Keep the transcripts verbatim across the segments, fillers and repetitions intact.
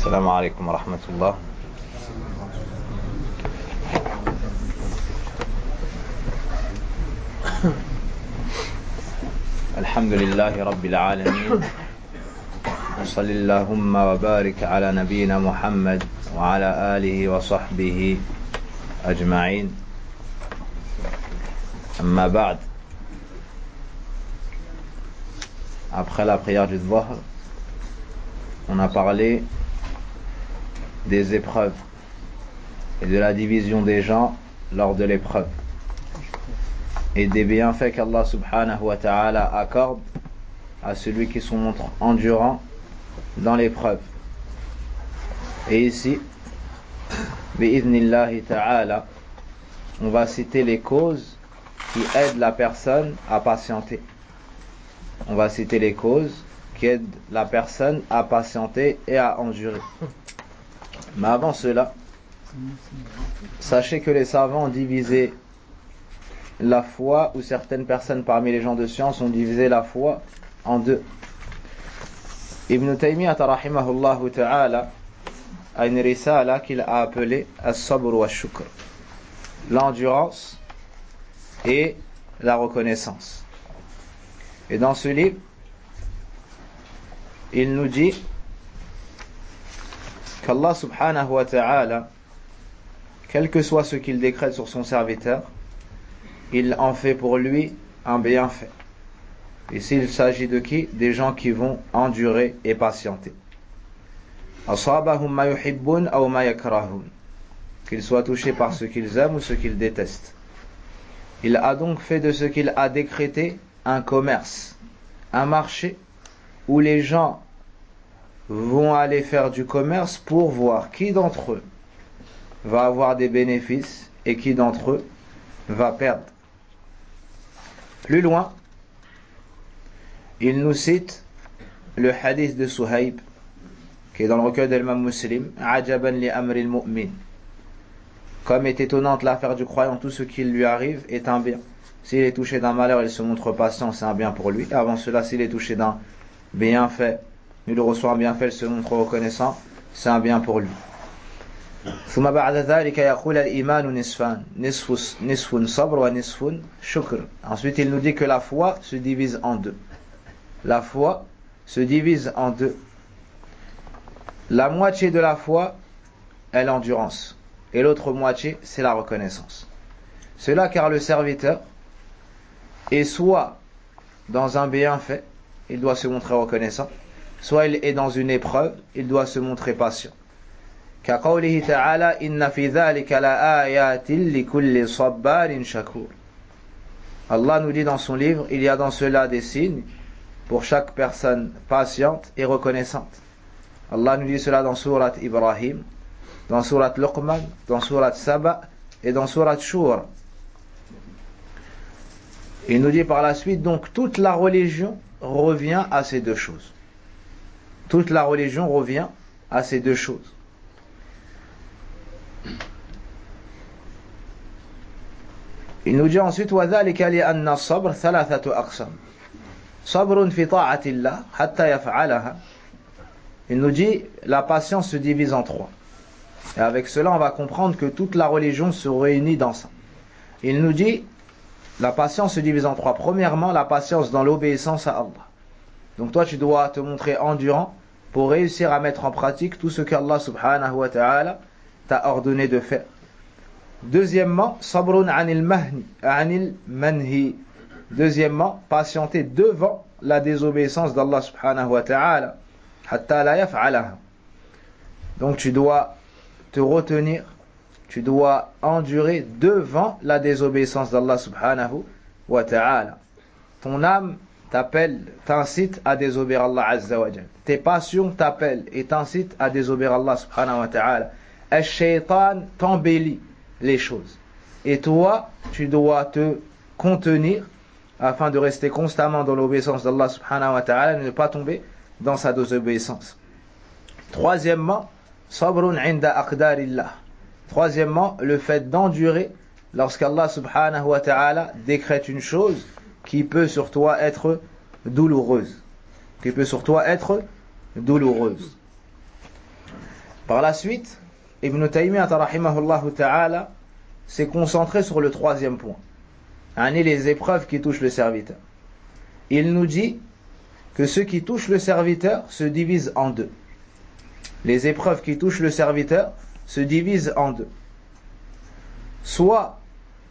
السلام عليكم ورحمة الله. الحمد لله رب العالمين، وصل اللهم وبارك على نبينا محمد وعلى آله وصحبه أجمعين. أما بعد. Après la prière du Dhuhr, on a parlé des épreuves et de la division des gens lors de l'épreuve et des bienfaits qu'Allah subhanahu wa ta'ala accorde à celui qui se montre endurant dans l'épreuve. Et ici, bi'idhnillahi ta'ala, on va citer les causes qui aident la personne à patienter. On va citer les causes qui aident la personne à patienter et à endurer. Mais avant cela, sachez que les savants ont divisé la foi, ou certaines personnes parmi les gens de science ont divisé la foi en deux. Ibn Taymiyyah rahimahullah ta'ala a une risala qu'il a appelée As-Sabr wa Shukr, l'endurance et la reconnaissance. Et dans ce livre, il nous dit qu'Allah subhanahu wa ta'ala, quel que soit ce qu'il décrète sur son serviteur, il en fait pour lui un bienfait. Ici, il s'agit de qui? Des gens qui vont endurer et patienter. Asabahum ma yuhibbun aw ma yakrahun, qu'ils soient touchés par ce qu'ils aiment ou ce qu'ils détestent. Il a donc fait de ce qu'il a décrété un commerce, un marché où les gens vont aller faire du commerce pour voir qui d'entre eux va avoir des bénéfices et qui d'entre eux va perdre. Plus loin, il nous cite le hadith de Suhayb qui est dans le recueil de l'imam Muslim, Ajaban li amri al-mu'min. Comme est étonnante l'affaire du croyant, tout ce qui lui arrive est un bien. S'il est touché d'un malheur, il se montre patient, c'est un bien pour lui. Avant cela, s'il est touché d'un bienfait, il reçoit un bienfait, il se montre reconnaissant, c'est un bien pour lui. ثم بعد ذلك يقول الإيمان نصفان نصف نصف صبر ونصف شكر. Ensuite, il nous dit que la foi se divise en deux. La foi se divise en deux. La moitié de la foi est l'endurance et l'autre moitié c'est la reconnaissance. Cela car le serviteur est soit dans un bienfait, il doit se montrer reconnaissant, soit il est dans une épreuve, il doit se montrer patient. كقوله تعالى إن في ذلك لآيات لكل صبار شكور. Allah nous dit dans son livre, il y a dans cela des signes pour chaque personne patiente et reconnaissante. Allah nous dit cela dans Surat Ibrahim, dans Surat Luqman, dans Surat Saba et dans Surat Shura. Il nous dit par la suite, donc toute la religion revient à ces deux choses. Toute la religion revient à ces deux choses. Il nous dit ensuite وَذَلِكَ لِأَنَّ الصَّبْرَ ثَلَاثَةُ أَقْسَامٍ صَبْرٌ فِي طَاعَةِ اللَّهِ حَتَّى يَفْعَلَهَا. Il nous dit la patience se divise en trois. Et avec cela on va comprendre que toute la religion se réunit dans ça. Il nous dit la patience se divise en trois. Premièrement, la patience dans l'obéissance à Allah. Donc toi tu dois te montrer endurant pour réussir à mettre en pratique tout ce qu'Allah subhanahu wa ta'ala t'a ordonné de faire. Deuxièmement, sabrun anil mahni, anil manhi. Deuxièmement, patienter devant la désobéissance d'Allah subhanahu wa ta'ala. Hatta la yaf'alaha. Donc tu dois te retenir, tu dois endurer devant la désobéissance d'Allah subhanahu wa ta'ala. Ton âme t'appelle, t'incite à désobéir Allah azza wa jal. Tes passions t'appellent et t'incitent à désobéir Allah subhanahu wa ta'ala. Al-shaytan t'embellit les choses. Et toi, tu dois te contenir afin de rester constamment dans l'obéissance d'Allah subhanahu wa ta'ala et ne pas tomber dans sa désobéissance. Troisièmement, sabrun inda aqdarillah. Troisièmement, le fait d'endurer lorsqu'Allah subhanahu wa ta'ala décrète une chose qui peut sur toi être douloureuse. Qui peut sur toi être douloureuse. Par la suite, Ibn Taymiyyah rahimahullah ta'ala s'est concentré sur le troisième point, les épreuves qui touchent le serviteur. Il nous dit que ce qui touche le serviteur se divise en deux. Les épreuves qui touchent le serviteur se divisent en deux. Soit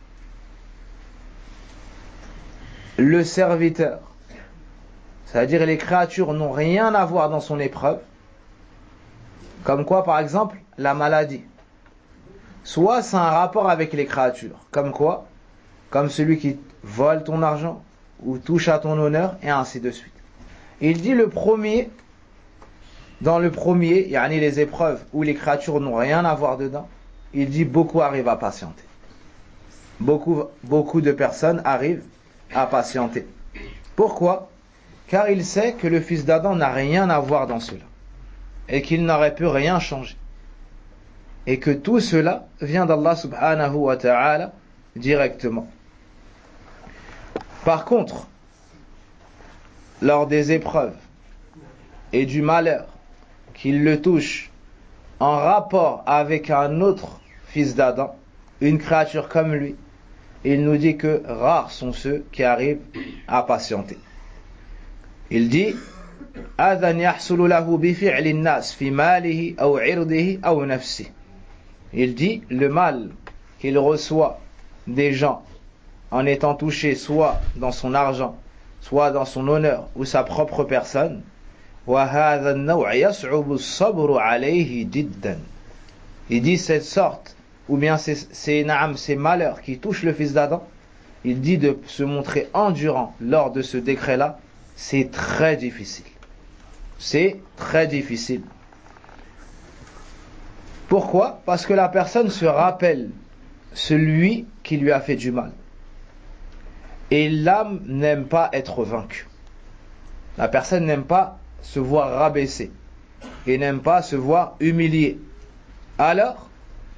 le serviteur, c'est-à-dire les créatures n'ont rien à voir dans son épreuve, comme quoi par exemple la maladie. Soit c'est un rapport avec les créatures, comme quoi, comme celui qui vole ton argent ou touche à ton honneur, et ainsi de suite. Il dit le premier, dans le premier, yani les épreuves où les créatures n'ont rien à voir dedans, il dit beaucoup arrivent à patienter. Beaucoup, beaucoup de personnes arrivent à patienter. Pourquoi? Car il sait que le fils d'Adam n'a rien à voir dans cela et qu'il n'aurait pu rien changer. Et que tout cela vient d'Allah subhanahu wa ta'ala directement. Par contre, lors des épreuves et du malheur qu'il le touche en rapport avec un autre fils d'Adam, une créature comme lui, il nous dit que rares sont ceux qui arrivent à patienter. Il dit أذن يحصل له بفعل الناس في ماله أو عرضه أو نفسه. Il dit le mal qu'il reçoit des gens en étant touché soit dans son argent, soit dans son honneur ou sa propre personne. وهذا النوع يصعب الصبر عليه جدا. Il dit cette sorte, ou bien ces, ces, naam, ces malheurs qui touchent le fils d'Adam, il dit de se montrer endurant lors de ce décret-là, c'est très difficile. C'est très difficile. Pourquoi? Parce que la personne se rappelle celui qui lui a fait du mal. Et l'âme n'aime pas être vaincue. La personne n'aime pas se voir rabaissée et n'aime pas se voir humiliée. Alors,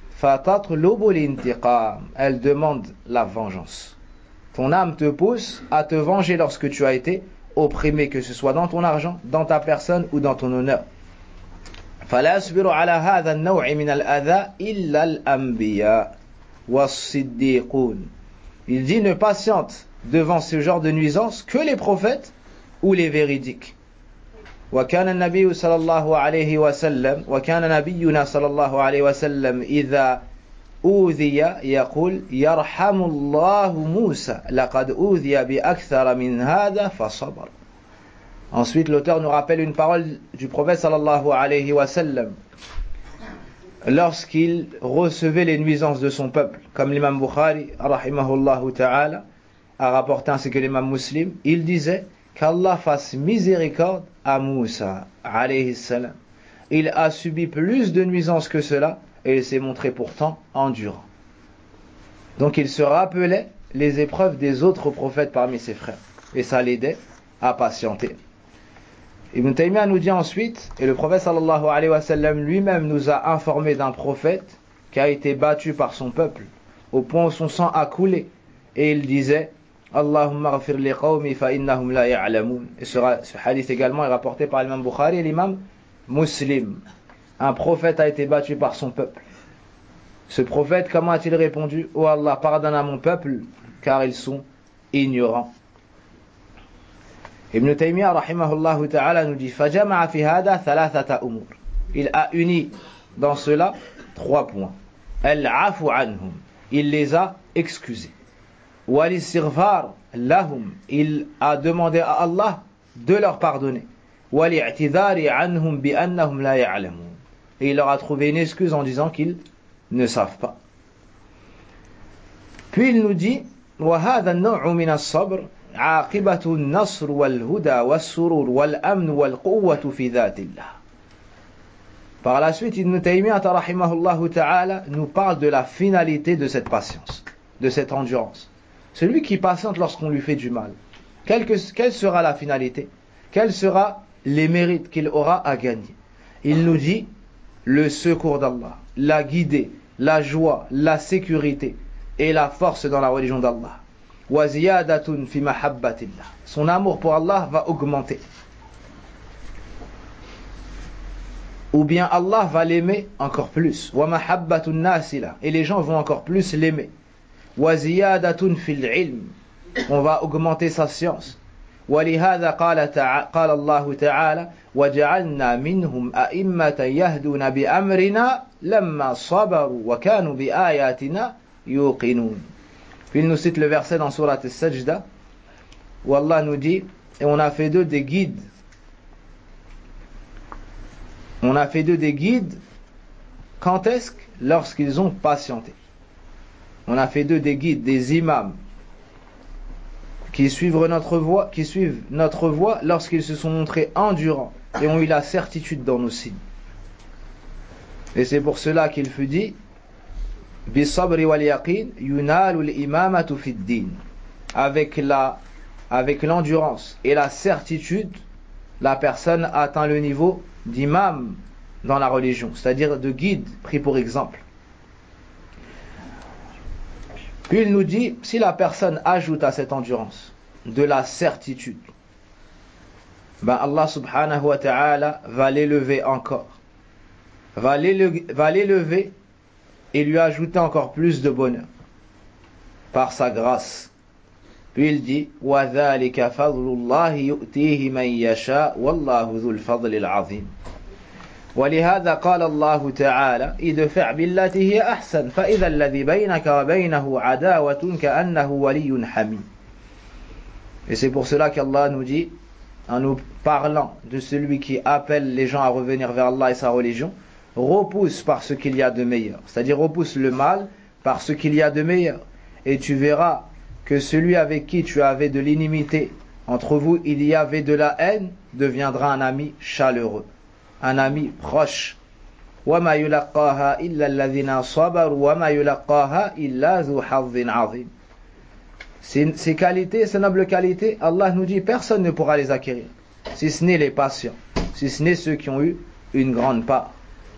elle demande la vengeance. Ton âme te pousse à te venger lorsque tu as été opprimé, que ce soit dans ton argent, dans ta personne ou dans ton honneur. فلا يصبر على هذا النوع من الأذى إلا الأنبياء والصديقون. Il dit ne patiente devant ce genre de nuisance que les prophètes ou les véridiques. وكان النبي صلى الله عليه وسلم وكان نبينا صلى الله عليه وسلم إذا أوذي يقول يرحم الله موسى لقد أوذي بأكثر من هذا فصبر. Ensuite, l'auteur nous rappelle une parole du prophète sallallahu alayhi wa sallam lorsqu'il recevait les nuisances de son peuple, comme l'imam Bukhari rahimahullahu ta'ala a rapporté ainsi que l'imam Muslim, il disait qu'Allah fasse miséricorde à Moussa alayhi salam. Il a subi plus de nuisances que cela et il s'est montré pourtant endurant. Donc il se rappelait les épreuves des autres prophètes parmi ses frères et ça l'aidait à patienter. Ibn Taymiyyah nous dit ensuite, et le prophète sallallahu alayhi wa sallam lui-même nous a informé d'un prophète qui a été battu par son peuple au point où son sang a coulé et il disait Allahumma ghafir li qawmi fa innahum la ya'lamun. Et ce hadith également est rapporté par l'imam Bukhari et l'imam Muslim. Un prophète a été battu par son peuple. Ce prophète, comment a-t-il répondu? Oh Allah, pardonne à mon peuple car ils sont ignorants. Ibn Taymiyyah rahimahullah ta'ala nous dit فَجَمَعَ فِي هَذَا ثَلَاثَةَ أُمُورٍ. Il a uni dans cela trois points. الْعَفُ عَنْهُمْ. Il les a excusés. وَالِسْتِغْفَارُ لَهُمْ. Il a demandé à Allah de leur pardonner. وَالِاعْتِذَارِ عَنْهُمْ بِأَنَّهُمْ لَا يَعْلَمُونَ. Et il leur a trouvé une excuse en disant qu'ils ne savent pas. Puis il nous dit وَهَذَا النَّوْعُ مِنَ الصَّبْرِ عاقبة النصر والهدى والسرور والأمن والقوة في ذات الله. Par la suite, Ibn Taymiyyah rahimahullah ta'ala nous parle de la finalité de cette patience, de cette endurance. Celui qui patiente lorsqu'on lui fait du mal, quelle, que, quelle sera la finalité? Quels seront les mérites qu'il aura à gagner? Il nous dit le secours d'Allah, la guidée, la joie, la sécurité et la force dans la religion d'Allah. وَزِيَادَةٌ فِي مَحَبَّةِ اللَّهِ. Son amour pour Allah va augmenter. ou bien Allah va l'aimer encore plus. وَمَحَبَّةُ النَّاسِ لَهُ, et les gens vont encore plus l'aimer. وَزِيَادَةٌ فِي الْعِلْمِ, on va augmenter sa science. وَلِهَذَا قال, تعالى قال الله تعالى وَجَعَلْنَا مِنْهُمْ أَئِمَّةً يَهْدُونَ بِأَمْرِنَا لَمَّا صَبَرُوا وَكَانُوا بِآيَاتِنَا يُوقِنُونَ. Puis il nous cite le verset dans Surat Al-Sajda où Allah nous dit, et on a fait d'eux des guides. On a fait d'eux des guides. Quand est-ce? Lorsqu'ils ont patienté. On a fait d'eux des guides, des imams qui suivent notre voie, qui suivent notre voie lorsqu'ils se sont montrés endurants et ont eu la certitude dans nos signes. Et c'est pour cela qu'il fut dit Bis-sabri wal yaqin yunalu al-imamatu fi ad-din. Avec la avec l'endurance et la certitude, la personne atteint le niveau d'imam dans la religion, c'est-à-dire de guide pris pour exemple. Puis il nous dit, si la personne ajoute à cette endurance de la certitude, ben Allah subhanahu wa ta'ala va l'élever encore, va l'élever, va l'élever et lui ajouter encore plus de bonheur par sa grâce. Puis il dit وَذَلِكَ فَضْلُ اللَّهِ يُؤْتِيهِ مَنْ يَشَاءُ وَاللَّهُ ذُو الْفَضْلِ الْعَظِيمِ. ولهذا قال الله تعالى ادفع بالتي هي أحسن فإذا الذي بينك وبينه عداوة كأنه ولي حميم. Et c'est pour cela qu'Allah nous dit, en nous parlant de celui qui appelle les gens à revenir vers Allah et sa religion, repousse par ce qu'il y a de meilleur, c'est-à-dire repousse le mal par ce qu'il y a de meilleur, et tu verras que celui avec qui tu avais de l'inimité, entre vous il y avait de la haine, deviendra un ami chaleureux, un ami proche. وَمَا يُلَقَّاهَا إِلَّا الَّذِينَ صَبَرُوا وَمَا يُلَقَّاهَا إِلَّا ذُو حَظٍّ عَظِيمٍ. Ces, ces qualités, ces nobles qualités, Allah nous dit, personne ne pourra les acquérir, si ce n'est les patients, si ce n'est ceux qui ont eu une grande part.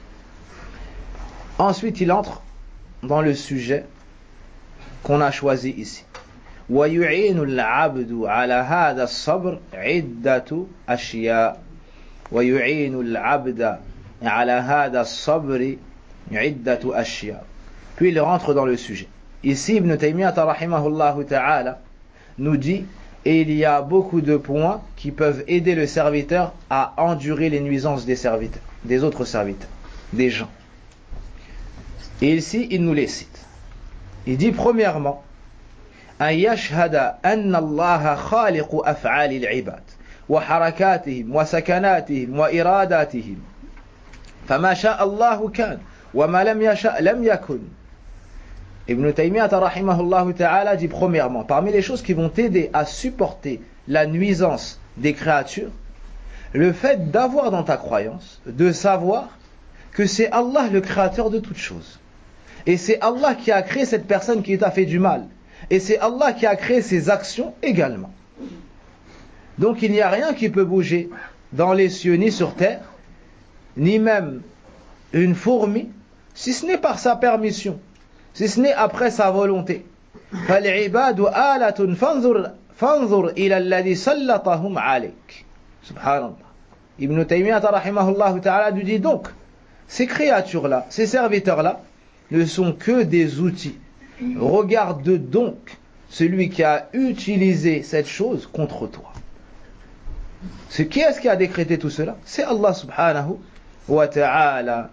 Ensuite, il entre dans le sujet qu'on a choisi ici. وَيُعِينُ الْعَبْدُ عَلَى هَذَا الصَّبْرِ عِدَّةُ أَشْيَاءٍ وَيُعِينُ الْعَبْدَ على هذا الصبر عدة أشياء. Puis il rentre dans le sujet. Ici, Ibn Taymiyyah rahimahullah ta'ala nous dit, et il y a beaucoup de points qui peuvent aider le serviteur à endurer les nuisances des serviteurs, des autres serviteurs, des gens. Et ici, il nous les cite. Il dit premièrement, أن يشهد أن الله خالق أفعال العباد وحركاتهم وسكناتهم وإراداتهم فما شاء الله كان وما لم يشاء لم يكن. Ibn Taymiyyah rahimahullah ta'ala dit premièrement, parmi les choses qui vont t'aider à supporter la nuisance des créatures, le fait d'avoir dans ta croyance, de savoir que c'est Allah le créateur de toutes choses. Et c'est Allah qui a créé cette personne qui t'a fait du mal. Et c'est Allah qui a créé ses actions également. Donc il n'y a rien qui peut bouger dans les cieux ni sur terre, ni même une fourmi, si ce n'est par sa permission, si ce n'est après sa volonté. فَالْعِبَادُ آلَةٌ فَانْظُرْ إِلَى الَّذِي سَلَّطَهُمْ عَلَيْكَ. Subhanallah. Ibn Taymiyyah rahimahullah ta'ala nous dit donc, ces créatures-là, ces serviteurs-là, ne sont que des outils. Regarde donc celui qui a utilisé cette chose contre toi. C'est qui est-ce qui a décrété tout cela? C'est Allah subhanahu wa ta'ala.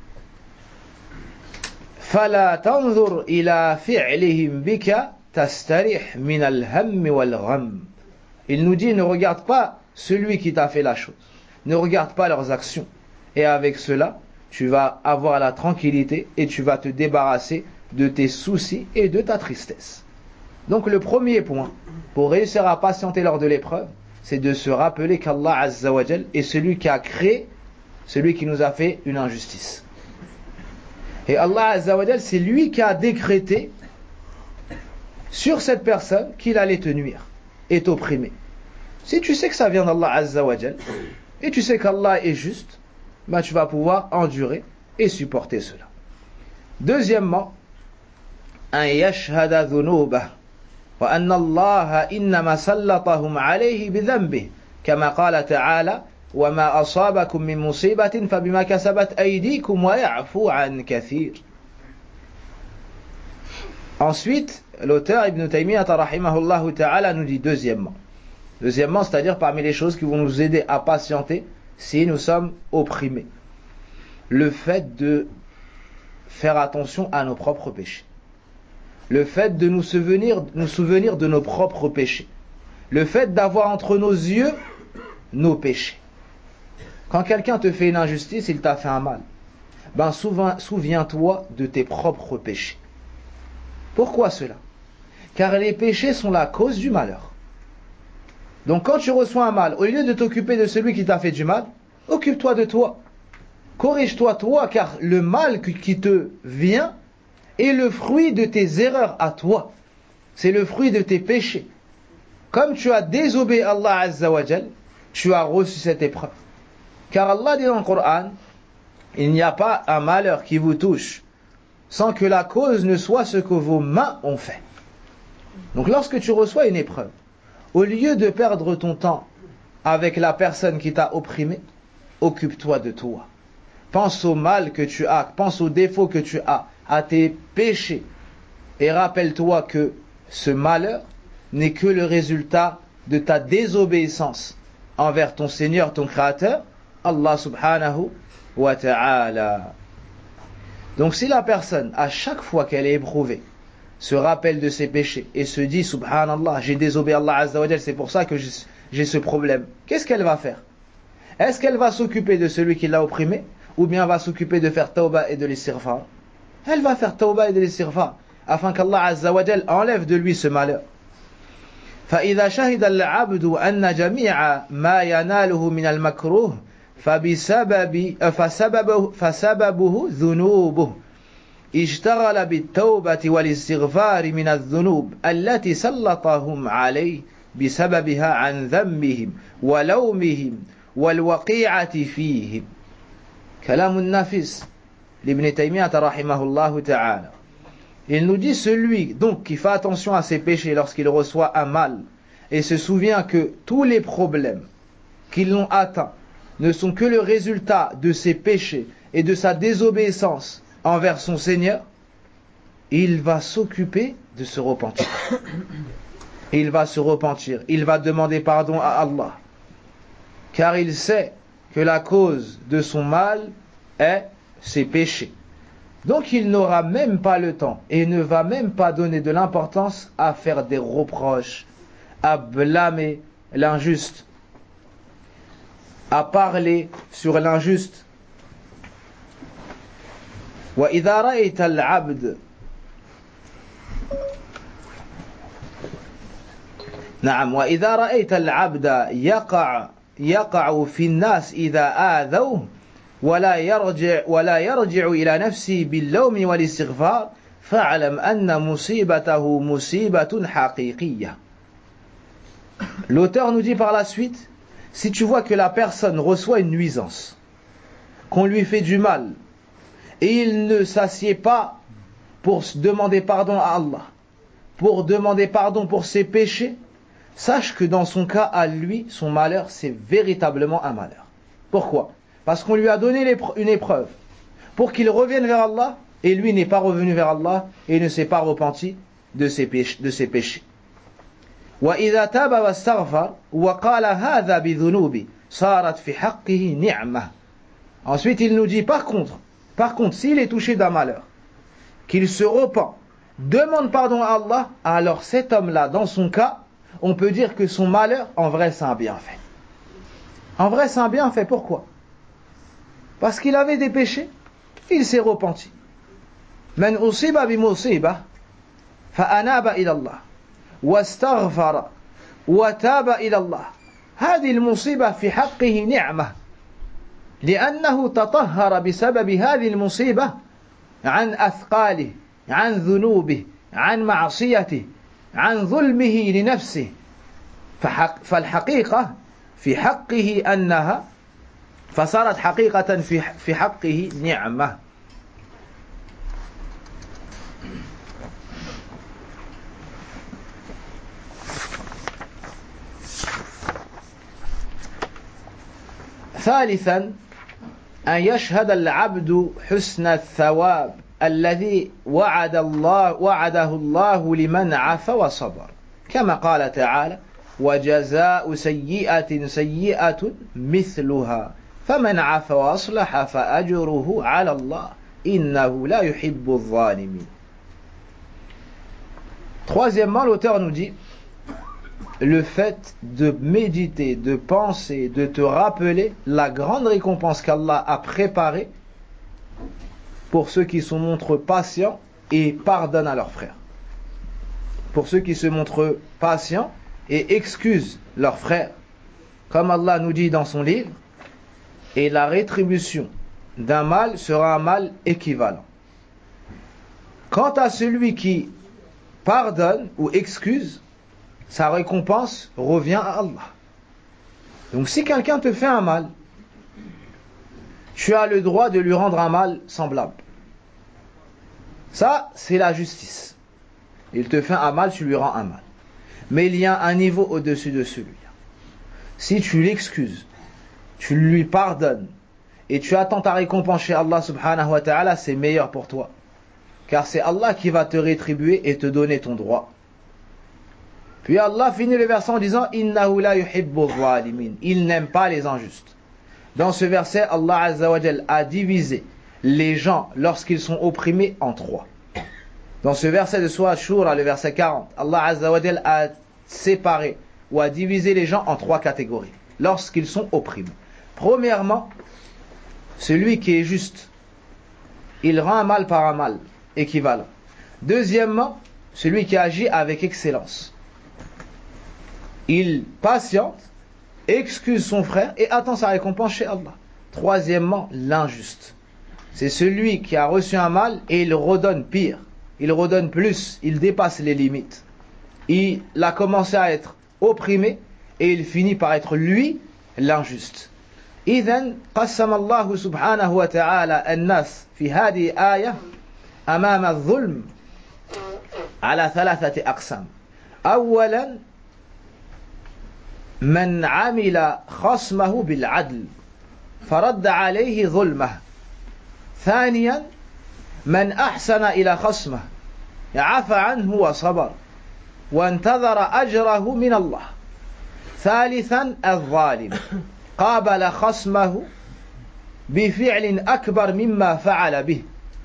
فَلَا تَنْظُرْ إِلَى فِعْلِهِمْ بِكَ تَسْتَرِحْ مِنَ الْهَمِّ وَالْغَمِّ. Il nous dit, ne regarde pas celui qui t'a fait la chose. Ne regarde pas leurs actions. Et avec cela, tu vas avoir la tranquillité et tu vas te débarrasser de tes soucis et de ta tristesse. Donc le premier point, pour réussir à patienter lors de l'épreuve, c'est de se rappeler qu'Allah Azza wa Jal est celui qui a créé, celui qui nous a fait une injustice. Et Allah Azza wa Jal, c'est lui qui a décrété sur cette personne qu'il allait te nuire et t'opprimer. Si tu sais que ça vient d'Allah Azza wa Jal, et tu sais qu'Allah est juste, ben tu vas pouvoir endurer et supporter cela. Deuxièmement, أن يشهد ذنوبه وأن الله إنما سلطهم عليه بذنبه كما قال تعالى وَمَا أَصَابَكُم مِّن مُّصِيبَةٍ فَبِمَا كَسَبَتْ أَيْدِيكُمْ وَيَعْفُو عَن كَثِيرٍ. Ensuite, l'auteur Ibn Taymiyyah rahimahullah ta'ala nous dit deuxièmement. Deuxièmement, c'est-à-dire parmi les choses qui vont nous aider à patienter si nous sommes opprimés. Le fait de faire attention à nos propres péchés. Le fait de nous souvenir, nous souvenir de nos propres péchés. Le fait d'avoir entre nos yeux nos péchés. Quand quelqu'un te fait une injustice, il t'a fait un mal. Ben souviens-toi de tes propres péchés. Pourquoi cela? Car les péchés sont la cause du malheur. Donc quand tu reçois un mal, au lieu de t'occuper de celui qui t'a fait du mal, occupe-toi de toi. Corrige-toi toi, car le mal qui te vient est le fruit de tes erreurs à toi. C'est le fruit de tes péchés. Comme tu as désobéi à Allah Azza wa Jal, tu as reçu cette épreuve. Car Allah dit dans le Coran, il n'y a pas un malheur qui vous touche sans que la cause ne soit ce que vos mains ont fait. Donc lorsque tu reçois une épreuve, au lieu de perdre ton temps avec la personne qui t'a opprimé, occupe-toi de toi. Pense au mal que tu as, pense aux défauts que tu as, à tes péchés. Et rappelle-toi que ce malheur n'est que le résultat de ta désobéissance envers ton Seigneur, ton Créateur, Allah subhanahu wa ta'ala. Donc si la personne, à chaque fois qu'elle est éprouvée, se rappelle de ses péchés et se dit subhanallah, j'ai désobéi à Allah Azza wa Jal, c'est pour ça que j'ai ce problème, qu'est-ce qu'elle va faire? Est-ce qu'elle va s'occuper de celui qui l'a opprimé, ou bien va s'occuper de faire tawbah et de l'istighfar? Elle va faire tawbah et de l'istighfar afin qu'Allah Azza wa Jal enlève de lui ce malheur. فإذا شهد العبد أن جميع ما يناله من المكروه فبسبب فسببه فسببه ذنوبه اشتغل بالتوبة والاستغفار من الذنوب التي سلطهم عليه بسببها عن ذنبهم ولومهم والوقيعة فيهم. كلام النافس لابن تيمية رحمه الله تعالى. Il nous dit celui donc qui fait attention à ses péchés lorsqu'il reçoit un mal et se souvient que tous les problèmes qui l'ont atteint ne sont que le résultat de ses péchés et de sa désobéissance envers son Seigneur, il va s'occuper de se repentir. Il va se repentir, il va demander pardon à Allah, car il sait que la cause de son mal est ses péchés. Donc il n'aura même pas le temps et ne va même pas donner de l'importance à faire des reproches, à blâmer l'injuste, à parler sur l'injuste. وإذا رأيت العبد نعم وإذا رأيت العبد يقع يقع في الناس إذا آذوه ولا يرجع ولا يرجع إلى نفسه باللوم والاستغفار فاعلم أن مصيبته مصيبة حقيقية. L'auteur nous dit par la suite, si tu vois que la personne reçoit une nuisance, qu'on lui fait du mal, et il ne s'assied pas pour demander pardon à Allah, pour demander pardon pour ses péchés, sache que dans son cas à lui, son malheur, c'est véritablement un malheur. Pourquoi? Parce qu'on lui a donné une épreuve pour qu'il revienne vers Allah, et lui n'est pas revenu vers Allah et ne s'est pas repenti de ses péchés. De ses péchés. وإذا تاب واستغفر وقال هذا بذنوبي صارت في حقه نعمة. Ensuite il nous dit par contre, par contre s'il est touché d'un malheur, qu'il se repent, demande pardon à Allah, alors cet homme-là, dans son cas, on peut dire que son malheur, en vrai c'est un bienfait. En vrai c'est un bienfait, pourquoi? Parce qu'il avait des péchés, il s'est repenti. من أصيب بمصيبة فأناب إلى الله واستغفر وتاب إلى الله هذه المصيبة في حقه نعمة لأنه تطهر بسبب هذه المصيبة عن أثقاله عن ذنوبه عن معصيته عن ظلمه لنفسه فحق فالحقيقة في حقه أنها فصارت حقيقة في في حقه نعمة. ثالثا أن يشهد العبد حسن الثواب الذي وعد الله وعده الله لمن عفا وصبر كما قال تعالى وجزاء سيئة سيئة مثلها فمن عفا وأصلح فأجره على الله إنه لا يحب الظالمين. Troisièmement, l'auteur nous dit le fait de méditer, de penser, de te rappeler la grande récompense qu'Allah a préparée pour ceux qui se montrent patients et pardonnent à leurs frères. Pour ceux qui se montrent patients et excusent leurs frères. Comme Allah nous dit dans son livre, et la rétribution d'un mal sera un mal équivalent. Quant à celui qui pardonne ou excuse, sa récompense revient à Allah. Donc si quelqu'un te fait un mal, tu as le droit de lui rendre un mal semblable. Ça, c'est la justice. Il te fait un mal, tu lui rends un mal. Mais il y a un niveau au-dessus de celui-là. Si tu l'excuses, tu lui pardonnes, et tu attends ta récompense chez Allah subhanahu wa ta'ala, c'est meilleur pour toi. Car c'est Allah qui va te rétribuer et te donner ton droit. Puis Allah finit le verset en disant Innahu la yuhibbu zalimin. Il n'aime pas les injustes. Dans ce verset, Allah Azza wa Jal a divisé les gens lorsqu'ils sont opprimés en trois. Dans ce verset de Surah Shura, le verset quarante, Allah Azza wa Jal a séparé ou a divisé les gens en trois catégories lorsqu'ils sont opprimés. Premièrement, celui qui est juste, il rend un mal par un mal équivalent. Deuxièmement, celui qui agit avec excellence. Il patiente, excuse son frère et attend sa récompense chez Allah. Troisièmement, l'injuste. C'est celui qui a reçu un mal et il redonne pire. Il redonne plus, il dépasse les limites. Il a commencé à être opprimé et il finit par être lui l'injuste. إذن قسم الله سبحانه وتعالى الناس في هذه آية أمام الظلم على ثلاثة أقسام. أولا من عمل خصمه بالعدل فرد عليه ظلمه. ثانيا من أحسن إلى خصمه عفى عنه وصبر وانتظر أجره من الله. ثالثا الظالم قابل خصمه بفعل أكبر مما فعل به.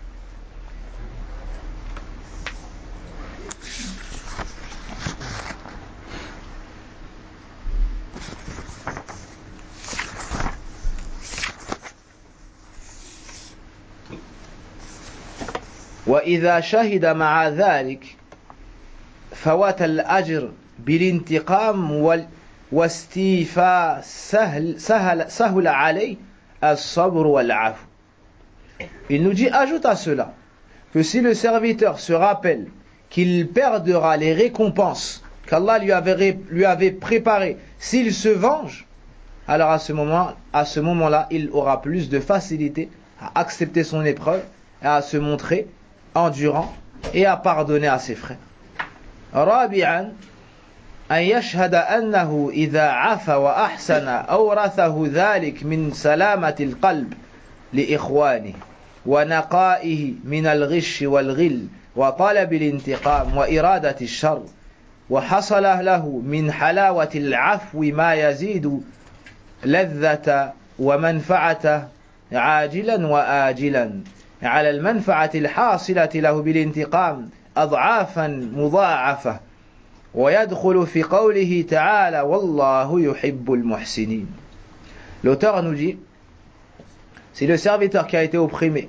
وإذا شهد مع ذلك فوات الأجر بالانتقام وال واستيفاء سهل, سهل, سهل عليه الصبر والعفو. Il nous dit, ajoute à cela, que si le serviteur se rappelle qu'il perdra les récompenses qu'Allah lui avait, lui avait préparées s'il se venge, alors à ce moment, à ce moment-là, il aura plus de facilité à accepter son épreuve et à se montrer endurant et à pardonner à ses frères. رابعا أن يشهد أنه إذا عفا وأحسن أورثه ذلك من سلامة القلب لإخوانه ونقائه من الغش والغل وطلب الانتقام وإرادة الشر وحصل له من حلاوة العفو ما يزيد لذة ومنفعة عاجلا وآجلا على المنفعة الحاصلة له بالانتقام أضعافا مضاعفة ويدخل في قوله تعالى والله يحب المحسنين. L'auteur nous dit, si le serviteur qui a été opprimé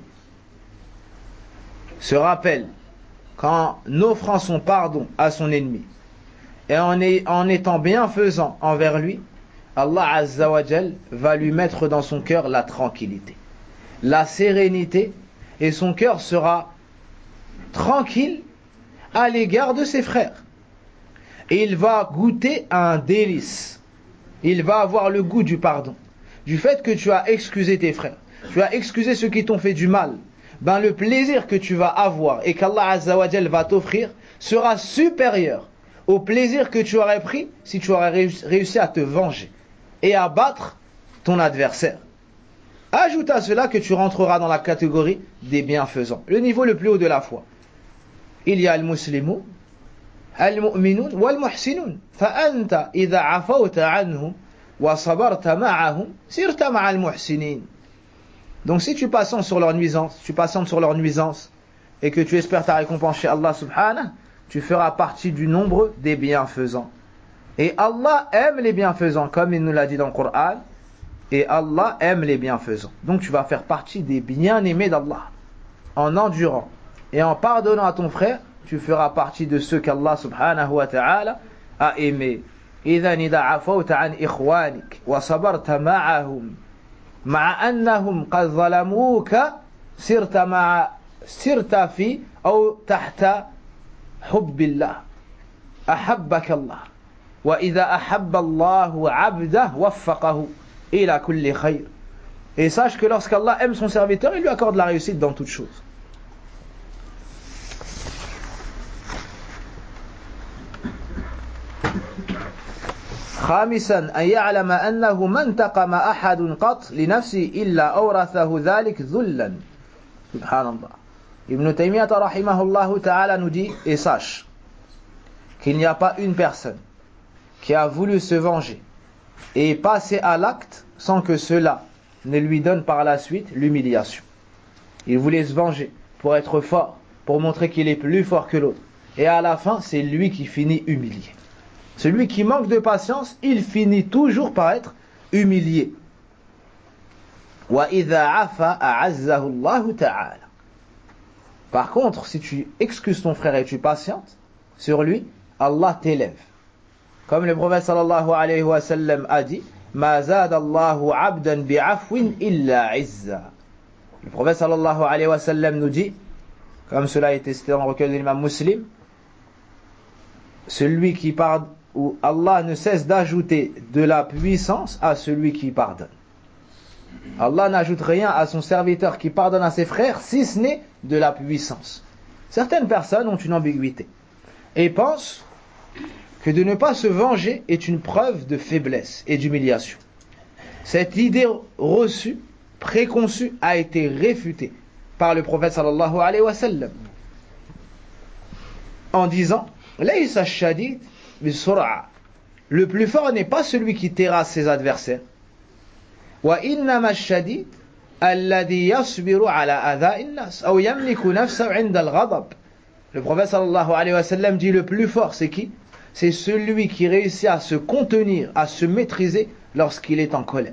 se rappelle qu'en offrant son pardon à son ennemi et en, est, en étant bienfaisant envers lui, Allah Azza wa Jal va lui mettre dans son cœur la tranquillité, la sérénité, et son cœur sera tranquille à l'égard de ses frères. Et il va goûter un délice. Il va avoir le goût du pardon. Du fait que tu as excusé tes frères, tu as excusé ceux qui t'ont fait du mal, ben le plaisir que tu vas avoir et qu'Allah Azza wa Jal va t'offrir sera supérieur au plaisir que tu aurais pris si tu aurais réussi à te venger et à battre ton adversaire. Ajoute à cela que tu rentreras dans la catégorie des bienfaisants, le niveau le plus haut de la foi. Il y a al-muslimun, al-mu'minun wal-muhsinun. Fa'anta idha afawta anhum wa sabarta ma'ahum, sirta ma'al muhsinin. Donc si tu patientes sur leur nuisance, tu patientes sur leur nuisance et que tu espères ta récompense chez Allah subhanahu, tu feras partie du nombre des bienfaisants. Et Allah aime les bienfaisants, comme il nous l'a dit dans le Coran. Et Allah aime les bienfaisants. Donc tu vas faire partie des bien-aimés d'Allah. En endurant et en pardonnant à ton frère, tu feras partie de ceux qu'Allah subhanahu wa ta'ala a aimés. إذا إذا عفوت عن إخوانك وصبرت معهم مع أنهم قد ظلموك سرت مع سرت في أو تحت حب الله أحبك الله وإذا أحب الله عبده وفقه إلى كل خير. Et sache que lorsqu'Allah aime son serviteur, il lui accorde la réussite dans toutes choses. خامسا أن يعلم أنه ما انتقم أحد قط لنفسه إلا أورثه ذلك ذلا. سبحان الله. Ibn Taymiyyah rahimahullah ta'ala nous dit, et sache qu'il n'y a pas une personne qui a voulu se venger et passer à l'acte sans que cela ne lui donne par la suite l'humiliation. Il voulait se venger pour être fort, pour montrer qu'il est plus fort que l'autre. Et à la fin, c'est lui qui finit humilié. Celui qui manque de patience, il finit toujours par être humilié. Par contre, si tu excuses ton frère et tu patientes sur lui, Allah t'élève. Comme le prophète sallallahu alayhi wa sallam a dit, Ma zadallahu abdan bi'afwin illa izza. Le prophète sallallahu alayhi wa sallam nous dit, comme cela a été cité dans le recueil de l'imam Muslim, celui qui pardonne, où Allah ne cesse d'ajouter de la puissance à celui qui pardonne. Allah n'ajoute rien à son serviteur qui pardonne à ses frères, si ce n'est de la puissance. Certaines personnes ont une ambiguïté et pensent que de ne pas se venger est une preuve de faiblesse et d'humiliation. Cette idée reçue, préconçue, a été réfutée par le prophète sallallahu alayhi wa sallam en disant Laysa ash-shadid bis-sur'a. Le plus fort n'est pas celui qui terrasse ses adversaires. Wa innama ash-shadid alladhi yasbiru ala adha'i an-nas aw yamliku nafsahu 'inda al-ghadab. Le prophète sallallahu alayhi wa sallam dit le plus fort c'est qui? C'est celui qui réussit à se contenir, à se maîtriser lorsqu'il est en colère.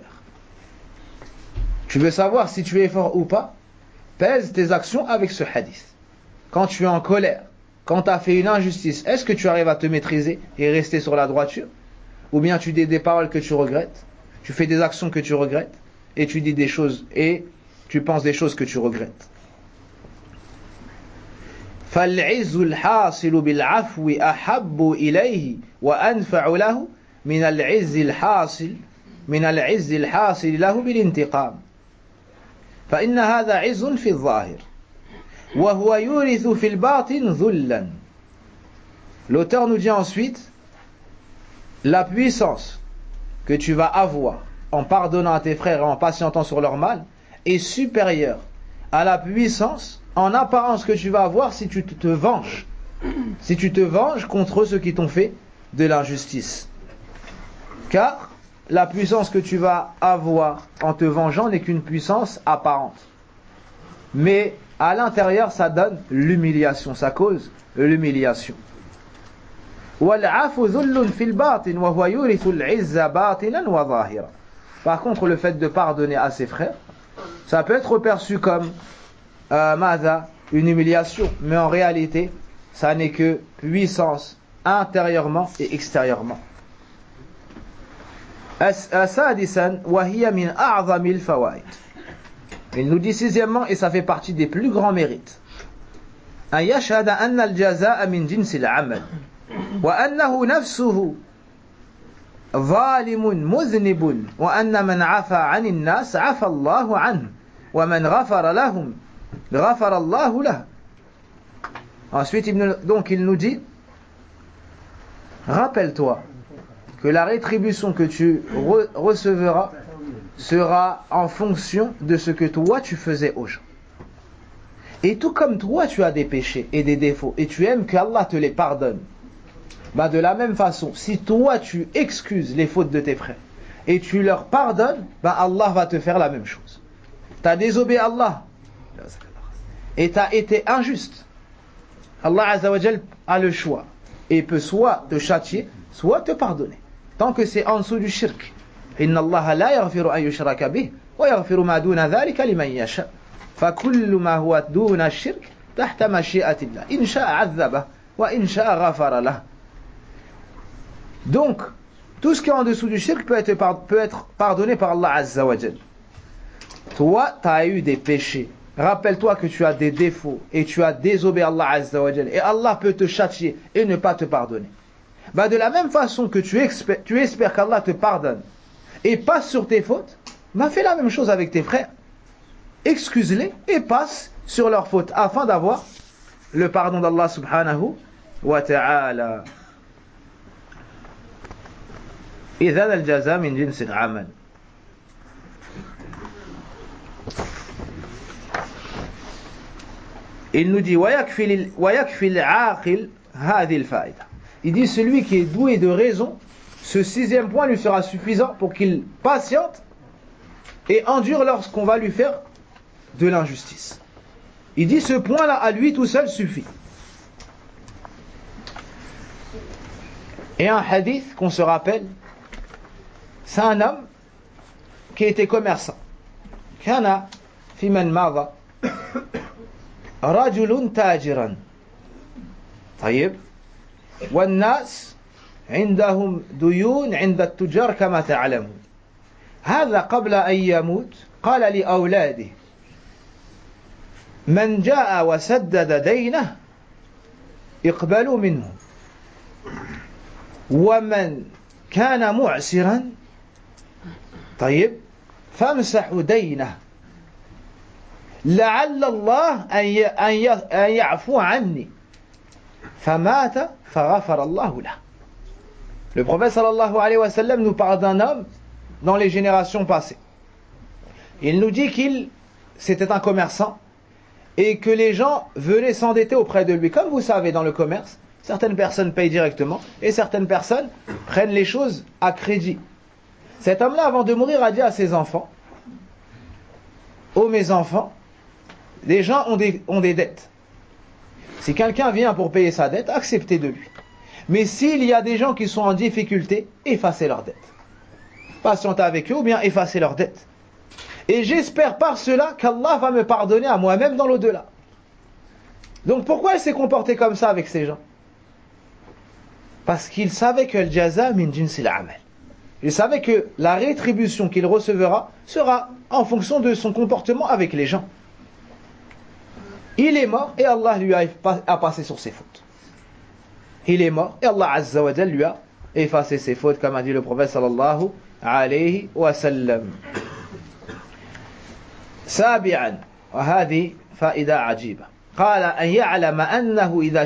Tu veux savoir si tu es fort ou pas? Pèse tes actions avec ce hadith. Quand tu es en colère, quand tu as fait une injustice, est-ce que tu arrives à te maîtriser et rester sur la droiture? Ou bien tu dis des paroles que tu regrettes, tu fais des actions que tu regrettes, et tu dis des choses, et tu penses des choses que tu regrettes. فالعز الحاصل بالعفو أحب إليه وأنفع له من العز الحاصل من العز الحاصل له بالانتقام فإن هذا عز في الظاهر وهو يورث في الباطن ذلا. L'auteur nous dit ensuite la puissance que tu vas avoir en pardonnant à tes frères et en patientant sur leur mal est supérieure à la puissance en apparence que tu vas avoir si tu te venges, si tu te venges contre ceux qui t'ont fait de l'injustice. Car la puissance que tu vas avoir en te vengeant n'est qu'une puissance apparente. Mais à l'intérieur, ça donne l'humiliation, ça cause l'humiliation. Par contre, le fait de pardonner à ses frères, ça peut être perçu comme euh, mada, une humiliation, mais en réalité, ça n'est que puissance intérieurement et extérieurement. Il nous dit sixièmement, et ça fait partie des plus grands mérites, أن يشهد أن الجزاء من جنس العمل وأنه نفسه ظالم مذنب وأن من عفى عن الناس عفى الله عنه ومن غفر لهم غفر الله له. Ensuite, donc il nous dit, rappelle-toi que la rétribution que tu re- recevras sera en fonction de ce que toi tu faisais aux gens. Et tout comme toi tu as des péchés et des défauts et tu aimes qu'Allah te les pardonne, bah de la même façon, si toi tu excuses les fautes de tes frères et tu leur pardonnes, bah Allah va te faire la même chose. Tu as désobéi à Allah et tu as été injuste. Allah Azza wa Jal a le choix et peut soit te châtier, soit te pardonner. Tant que c'est en dessous du shirk. Inna Allah la yaghfiru an yushraka bih wa yaghfiru ma duna dhalika liman yasha. Fa kullu ma huwa duna shirk tahta mashi'atillah. In sha'a 'adhaba wa in sha'a ghafara lah. Donc, tout ce qui est en dessous du shirk peut être, peut être pardonné par Allah Azza wa Jal. Toi, tu as eu des péchés. Rappelle-toi que tu as des défauts et tu as désobéi à Allah Azza wa Jal. Et Allah peut te châtier et ne pas te pardonner. Bah de la même façon que tu espères, tu espères qu'Allah te pardonne et passe sur tes fautes, bah fais la même chose avec tes frères. Excuse-les et passe sur leurs fautes afin d'avoir le pardon d'Allah subhanahu wa ta'ala. إذن الجزاء من جنس العمل. Il nous dit ويكفي العاقل هذه الفائدة. Il dit celui qui est doué de raison, ce sixième point lui sera suffisant pour qu'il patiente et endure lorsqu'on va lui faire de l'injustice. Il dit ce point-là à lui tout seul suffit. Et un hadith qu'on se rappelle, c'est un homme qui était commerçant. كان في من مضى رجل تاجرا طيب والناس عندهم ديون عند التجار كما تعلمون. هذا قبل أن يموت قال لأولاده من جاء وسدد دينه اقبلوا منه ومن كان معسرا طيب فامسحوا دينه لعل الله أن يعفو عني فمات فغفر الله له. Le prophète sallallahu alayhi wa sallam nous parle d'un homme dans les générations passées. Il nous dit qu'il c'était un commerçant et que les gens venaient s'endetter auprès de lui. Comme vous savez, dans le commerce, certaines personnes payent directement et certaines personnes prennent les choses à crédit. Cet homme-là, avant de mourir, a dit à ses enfants: ô mes enfants, les gens ont des, ont des dettes. Si quelqu'un vient pour payer sa dette, acceptez de lui. Mais s'il y a des gens qui sont en difficulté, effacez leurs dettes. Patientez avec eux ou bien effacez leurs dettes. Et j'espère par cela qu'Allah va me pardonner à moi-même dans l'au-delà. Donc pourquoi il s'est comporté comme ça avec ces gens? Parce qu'il savait que le jaza min jinsil amal. Il savait que la rétribution qu'il recevra sera en fonction de son comportement avec les gens. Il est mort et Allah lui a, a passé sur ses fautes. Il est mort et Allah Azza wa Jal lui a effacé ses fautes, comme a dit le prophète sallallahu alayhi wa sallam. سابعا وهذه فائدة عجيبة قال أن يعلم أنه إذا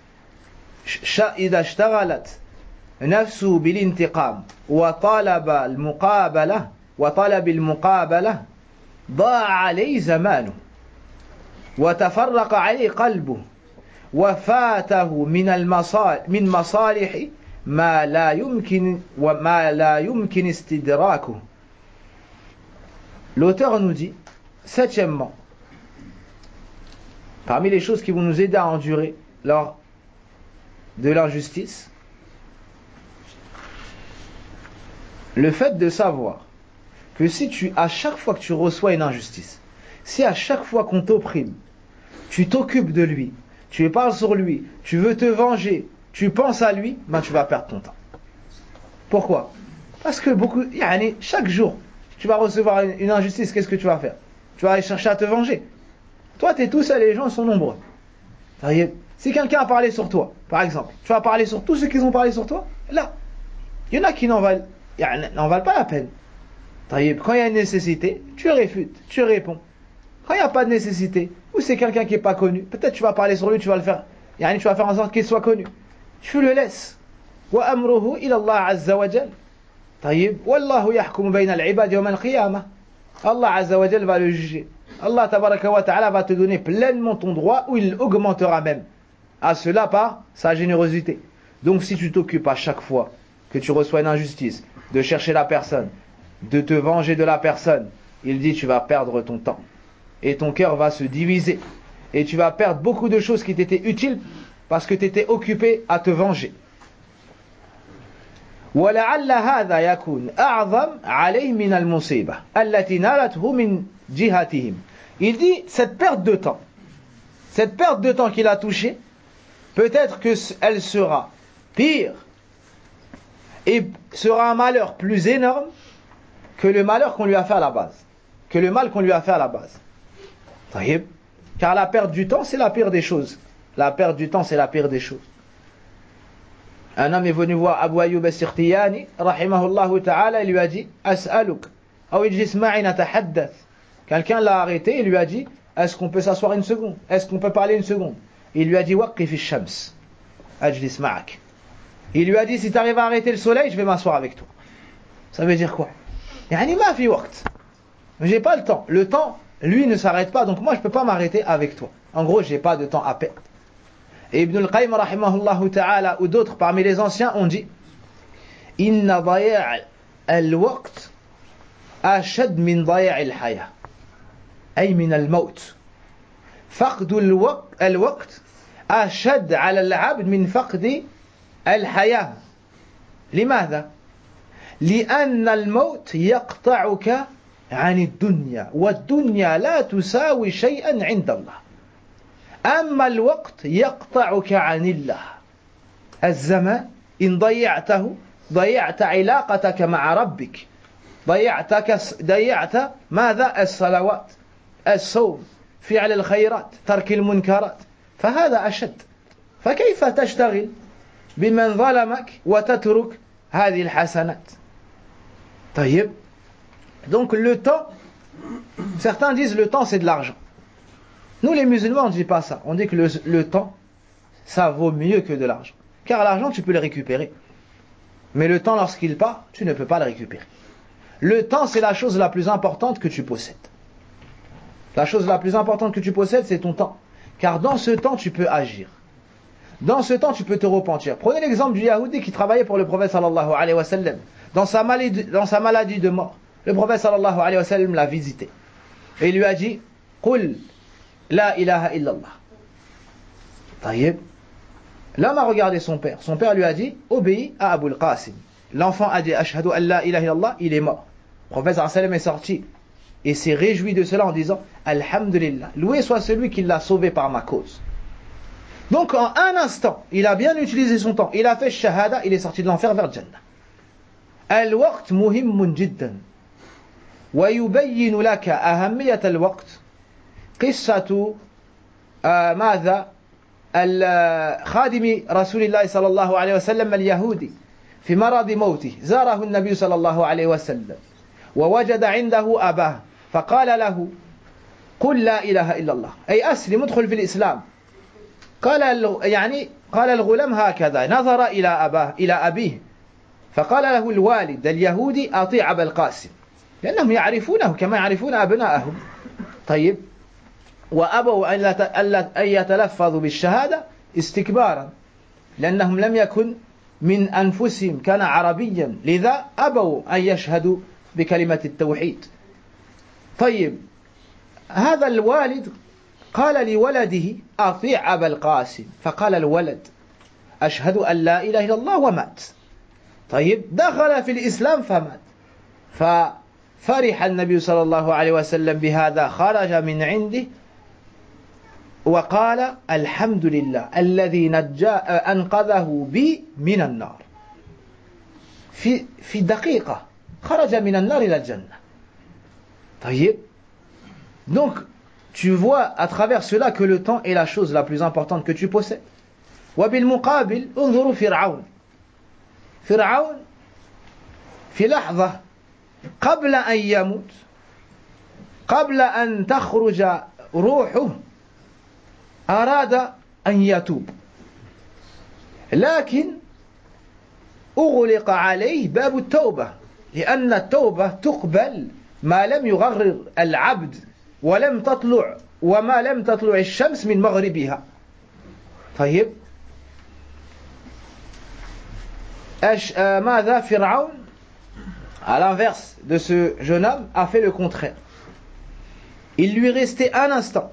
إذا اشتغلت نفسه بالانتقام وطلب المقابلة وطلب المقابلة ضاع عليه زمانه وتفرق عليه قلبه وفاته من المصالح من مصالح ما لا يمكن وما لا يمكن استدراكه. L'auteur nous dit, septièmement, parmi les choses qui vont nous aider à endurer lors de l'injustice, le fait de savoir que si tu, à chaque fois que tu reçois une injustice, si à chaque fois qu'on t'opprime, tu t'occupes de lui, tu parles sur lui, tu veux te venger, tu penses à lui, ben tu vas perdre ton temps. Pourquoi? Parce que beaucoup, yani, chaque jour, tu vas recevoir une injustice, qu'est-ce que tu vas faire? Tu vas aller chercher à te venger. Toi, tu es tout seul et les gens sont nombreux. Si quelqu'un a parlé sur toi, par exemple, tu vas parler sur tous ceux qui ont parlé sur toi, là, il y en a qui n'en valent, n'en valent pas la peine. Quand il y a une nécessité, tu réfutes, tu réponds. Quand il n'y a pas de nécessité, ou c'est quelqu'un qui n'est pas connu, peut-être tu vas parler sur lui, tu vas le faire, tu vas faire en sorte qu'il soit connu. Tu le laisses. Wa amruhu ila Allah azza wa jal. طيب والله يحكم بين العباد يوم القيامة. Allah Azza wa Jal va le juger. Allah Tabaraka wa Ta'ala va te donner pleinement ton droit, ou il augmentera même à cela par sa générosité. Donc si tu t'occupes à chaque fois que tu reçois une injustice de chercher la personne, de te venger de la personne, il dit tu vas perdre ton temps et ton cœur va se diviser et tu vas perdre beaucoup de choses qui t'étaient utiles parce que tu étais occupé à te venger. ولعل هذا يكون أعظم عليه من المصيبة التي نالته من جهتهم. Il dit cette perte de temps, cette perte de temps qu'il a touchée, peut-être qu'elle sera pire et sera un malheur plus énorme que le malheur qu'on lui a fait à la base, que le mal qu'on lui a fait à la base. Car la perte du temps, c'est la pire des choses. La perte du temps, c'est la pire des choses. Un homme est venu voir Abu Ayyub as-Sikhtiyani, rahimahullah ta'ala, et lui a dit As'aluk, aw ijlis ma'ina tahaddath. Quelqu'un l'a arrêté et lui a dit est-ce qu'on peut s'asseoir une seconde? Est-ce qu'on peut parler une seconde? Il lui a dit Waqqif ash-shams, ajlis ma'ak. Il lui a dit si tu arrives à arrêter le soleil, je vais m'asseoir avec toi. Ça veut dire quoi? Yani ma fi waqt. J'ai pas le temps. Le temps, lui, ne s'arrête pas, donc moi je peux pas m'arrêter avec toi. En gros, j'ai pas de temps à perdre. Et Ibn al-Qayyim rahimahullah ta'ala ou d'autres parmi les anciens ont dit Inna daya' al-waqt ashad min daya' al-haya ay min al-maut. فقد الوقت الوقت أشد على العبد من فقد الحياة. لماذا؟ لأن الموت يقطعك عن الدنيا والدنيا لا تساوي شيئا عند الله. أما الوقت يقطعك عن الله. الزمان إن ضيعته ضيعت علاقتك مع ربك، ضيعتك ضيعت ماذا؟ الصلوات، الصوم، فعل الخيرات، ترك المنكرات، فهذا أشد. فكيف تشتغل بمن ظلمك وتترك هذه الحسنات؟ طيب. Donc le temps, certains disent le temps c'est de l'argent. Nous les musulmans on ne dit pas ça. On dit que le, le temps ça vaut mieux que de l'argent. Car l'argent tu peux le récupérer. Mais le temps lorsqu'il part, tu ne peux pas le récupérer. Le temps c'est la chose la plus importante que tu possèdes. La chose la plus importante que tu possèdes c'est ton temps. Car dans ce temps tu peux agir. Dans ce temps tu peux te repentir. Prenez l'exemple du Yahoudi qui travaillait pour le prophète sallallahu alayhi wa sallam. Dans sa maladie, dans sa maladie de mort. Le prophète sallallahu alayhi wa sallam l'a visité. Et il lui a dit Qul la ilaha illallah. Taïeb. L'homme a regardé son père. Son père lui a dit obéis à Abu al-Qasim. L'enfant a dit Ashhadu an la ilaha illallah. Il est mort. Le prophète sallallahu alayhi wa sallam est sorti et s'est réjoui de cela en disant Alhamdulillah. Loué soit celui qui l'a sauvé par ma cause. Donc en un instant, il a bien utilisé son temps. Il a fait shahada. Il est sorti de l'enfer vers Jannah. Al-waqt muhimmun jiddan. ويبين لك أهمية الوقت قصة آه ماذا خادم رسول الله صلى الله عليه وسلم اليهودي في مرض موته زاره النبي صلى الله عليه وسلم ووجد عنده أباه فقال له قل لا إله إلا الله أي أسلم ادخل في الإسلام. قال يعني قال الغلام هكذا نظر إلى أباه إلى أبيه فقال له الوالد اليهودي أطيع أبا القاسم لأنهم يعرفونه كما يعرفون أبناءهم. طيب. وأبوا أن يتلفظوا بالشهادة استكبارا لأنهم لم يكن من أنفسهم كان عربيا لذا أبوا أن يشهدوا بكلمة التوحيد. طيب. هذا الوالد قال لولده أطيع أبا القاسم فقال الولد أشهد أن لا إله إلا الله ومات. طيب. دخل في الإسلام فمات. ف فرح النبي صلى الله عليه وسلم بهذا خرج من عنده وقال الحمد لله الذي نجا أنقذه بي من النار. في في دقيقة خرج من النار إلى الجنة. طيب. Donc tu vois à travers cela que le temps est la chose la plus importante que tu possèdes. وبالمقابل انظروا فرعون. فرعون في لحظة قبل أن يموت قبل أن تخرج روحه أراد أن يتوب لكن أغلق عليه باب التوبة لأن التوبة تقبل ما لم يغرر العبد ولم تطلع وما لم تطلع الشمس من مغربها. طيب أش ماذا فرعون à l'inverse de ce jeune homme a fait le contraire. Il lui restait un instant.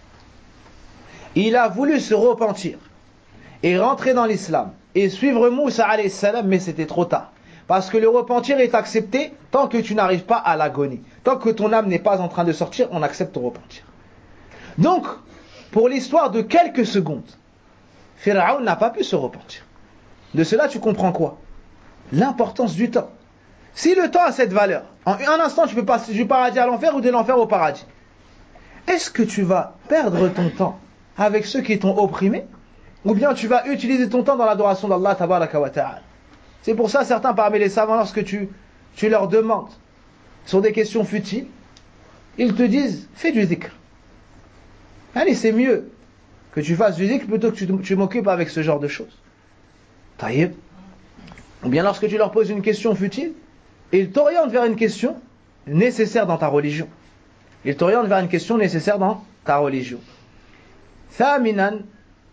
Il a voulu se repentir et rentrer dans l'islam et suivre Moussa alayhi salam, mais c'était trop tard. Parce que le repentir est accepté tant que tu n'arrives pas à l'agonie. Tant que ton âme n'est pas en train de sortir, on accepte ton repentir. Donc, pour l'histoire de quelques secondes, Pharaon n'a pas pu se repentir. De cela, tu comprends quoi? L'importance du temps. Si le temps a cette valeur, en un instant, tu peux passer du paradis à l'enfer ou de l'enfer au paradis. Est-ce que tu vas perdre ton temps avec ceux qui t'ont opprimé, ou bien tu vas utiliser ton temps dans l'adoration d'Allah tabaraka wa ta'ala? C'est pour ça certains parmi les savants, lorsque tu, tu leur demandes sur des questions futiles, ils te disent fais du dhikr. Allez, c'est mieux que tu fasses du dhikr plutôt que tu, tu m'occupes avec ce genre de choses. Taïb. Ou bien lorsque tu leur poses une question futile, ils t'orientent vers une question nécessaire dans ta religion. Ils t'orientent vers une question nécessaire dans ta religion. Thaminan,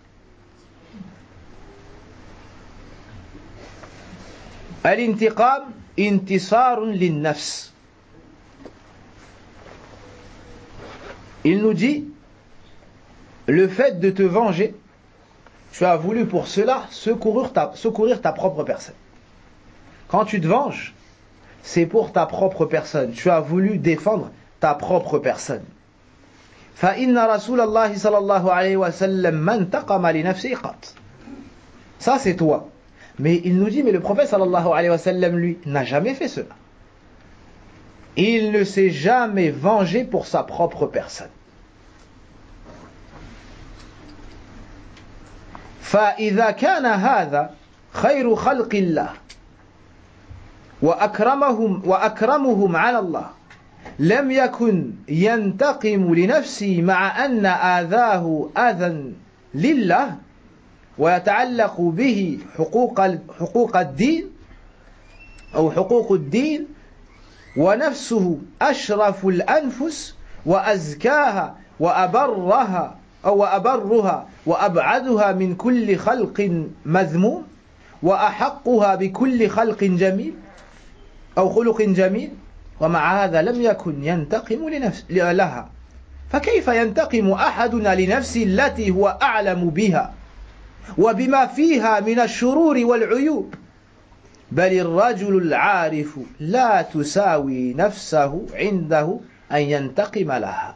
al-intiqam intisarun lin-nafs. Il nous dit, le fait de te venger, tu as voulu pour cela secourir ta, secourir ta propre personne. Quand tu te venges, c'est pour ta propre personne. Tu as voulu défendre ta propre personne. فَإِنَّ رَسُولَ اللَّهِ صَلَى اللَّهُ عَلَيْهِ وَسَلَّمَ مَنْ تَقَمَ لِنَفْسِهِ قَطْ. Ça c'est toi. Mais il nous dit, mais le prophète sallallahu alayhi wa sallam, lui, n'a jamais fait cela. Il ne s'est jamais vengé pour sa propre personne. فَإِذَا كَانَ هَذَا خَيْرُ خَلْقِ اللَّهِ وأكرمهم وأكرمهم على الله لم يكن ينتقم لنفسه مع أن آذاه أذى لله ويتعلق به حقوق حقوق الدين أو حقوق الدين ونفسه أشرف الأنفس وأزكاها وأبرها أو أبرها وأبعدها من كل خلق مذموم وأحقها بكل خلق جميل أو خلق جميل ومع هذا لم يكن ينتقم لنفس لها فكيف ينتقم أحدنا لنفسه التي هو أعلم بها وبما فيها من الشرور والعيوب بل الرجل العارف لا تساوي نفسه عنده أن ينتقم لها.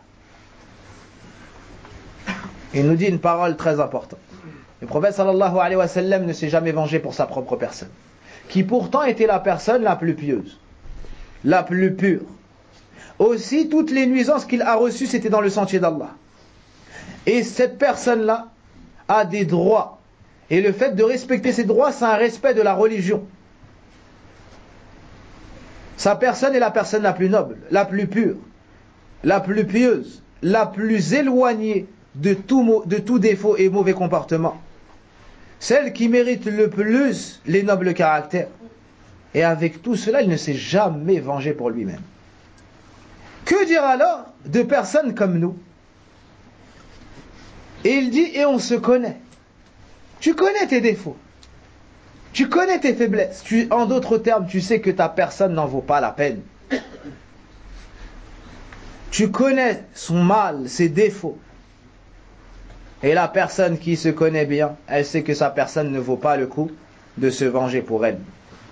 Il nous dit une parole très importante. Le prophète sallallahu alayhi wa sallam ne s'est jamais vengé pour sa propre personne, qui pourtant était la personne la plus pieuse, la plus pure. Aussi, toutes les nuisances qu'il a reçues, c'était dans le sentier d'Allah. Et cette personne-là a des droits. Et le fait de respecter ces droits, c'est un respect de la religion. Sa personne est la personne la plus noble, la plus pure, la plus pieuse, la plus éloignée de tout, de tout défaut et mauvais comportement. Celle qui mérite le plus les nobles caractères. Et avec tout cela, il ne s'est jamais vengé pour lui-même. Que dire alors de personnes comme nous? Et il dit, et on se connaît. Tu connais tes défauts. Tu connais tes faiblesses. Tu, en d'autres termes, tu sais que ta personne n'en vaut pas la peine. Tu connais son mal, ses défauts. Et la personne qui se connaît bien, elle sait que sa personne ne vaut pas le coup de se venger pour elle.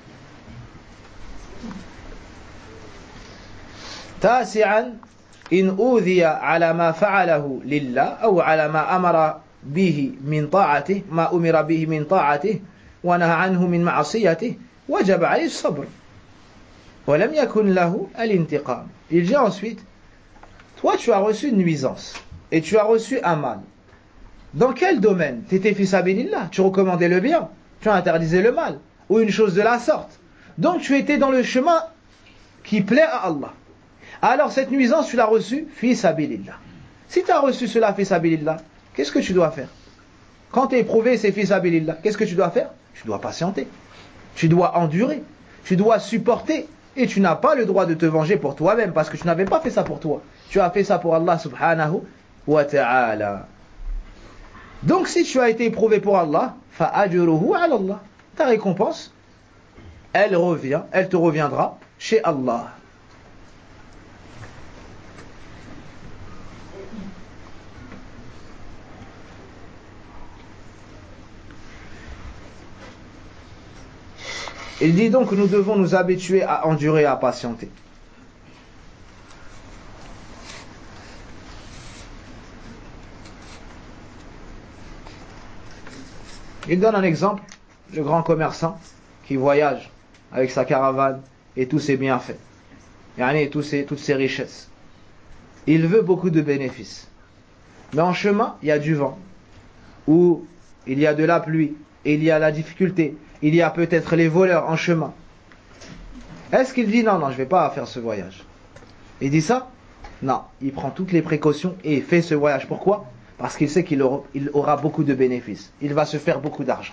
تاسعا إن أوذي على ما فعله لله أو على ما أمر به من طاعته ما أمر به من طاعته ونهى عنه من معصيته وجب عليه الصبر ولم يكن له الانتقام. Il dit ensuite, toi tu as reçu une nuisance et tu as reçu un mal. Dans quel domaine? Tu étais fi sabilillah, tu recommandais le bien, tu interdisais le mal, ou une chose de la sorte. Donc tu étais dans le chemin qui plaît à Allah. Alors cette nuisance, tu l'as reçue fi sabilillah. Si tu as reçu cela fi sabilillah, qu'est-ce que tu dois faire? Quand tu es éprouvé, c'est fi sabilillah. Qu'est-ce que tu dois faire? Tu dois patienter. Tu dois endurer. Tu dois supporter. Et tu n'as pas le droit de te venger pour toi-même, parce que tu n'avais pas fait ça pour toi. Tu as fait ça pour Allah subhanahu wa ta'ala. Donc si tu as été éprouvé pour Allah, fa'ajruhu ala Allah. Ta récompense, elle revient, elle te reviendra chez Allah. Il dit donc que nous devons nous habituer à endurer et à patienter. Il donne un exemple, le grand commerçant qui voyage avec sa caravane et tous ses bienfaits, et tous ses, toutes ses richesses. Il veut beaucoup de bénéfices. Mais en chemin, il y a du vent, ou il y a de la pluie, et il y a la difficulté, il y a peut-être les voleurs en chemin. Est-ce qu'il dit non, non, je ne vais pas faire ce voyage? Il dit ça? Non, il prend toutes les précautions et fait ce voyage. Pourquoi? Parce qu'il sait qu'il aura, il aura beaucoup de bénéfices. Il va se faire beaucoup d'argent.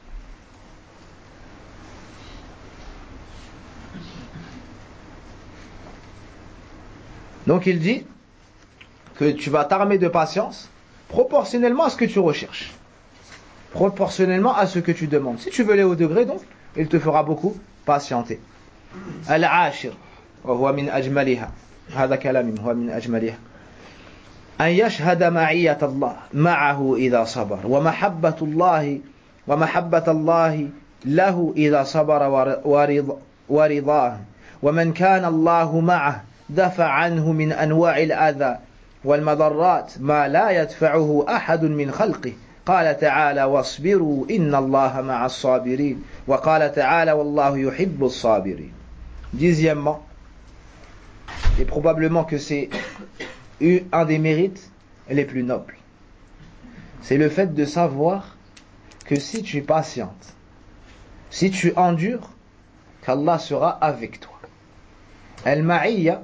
Donc il dit que tu vas t'armer de patience proportionnellement à ce que tu recherches. Proportionnellement à ce que tu demandes. Si tu veux les hauts degrés, donc, il te fera beaucoup patienter. Al-ashir, wa huwa min ajmaliha. هذا كلام هو من أجملها. أن يشهد معية الله معه إذا صبر ومحبة الله ومحبة الله له إذا صبر ورضاه ومن كان الله معه دفع عنه من أنواع الأذى والمضرات ما لا يدفعه أحد من خلقه قال تعالى واصبروا إن الله مع الصابرين وقال تعالى والله يحب الصابرين. Dixièmement, et probablement que c'est un des mérites les plus nobles, c'est le fait de savoir que si tu patientes, si tu endures, qu'Allah sera avec toi. Al-ma'iyya,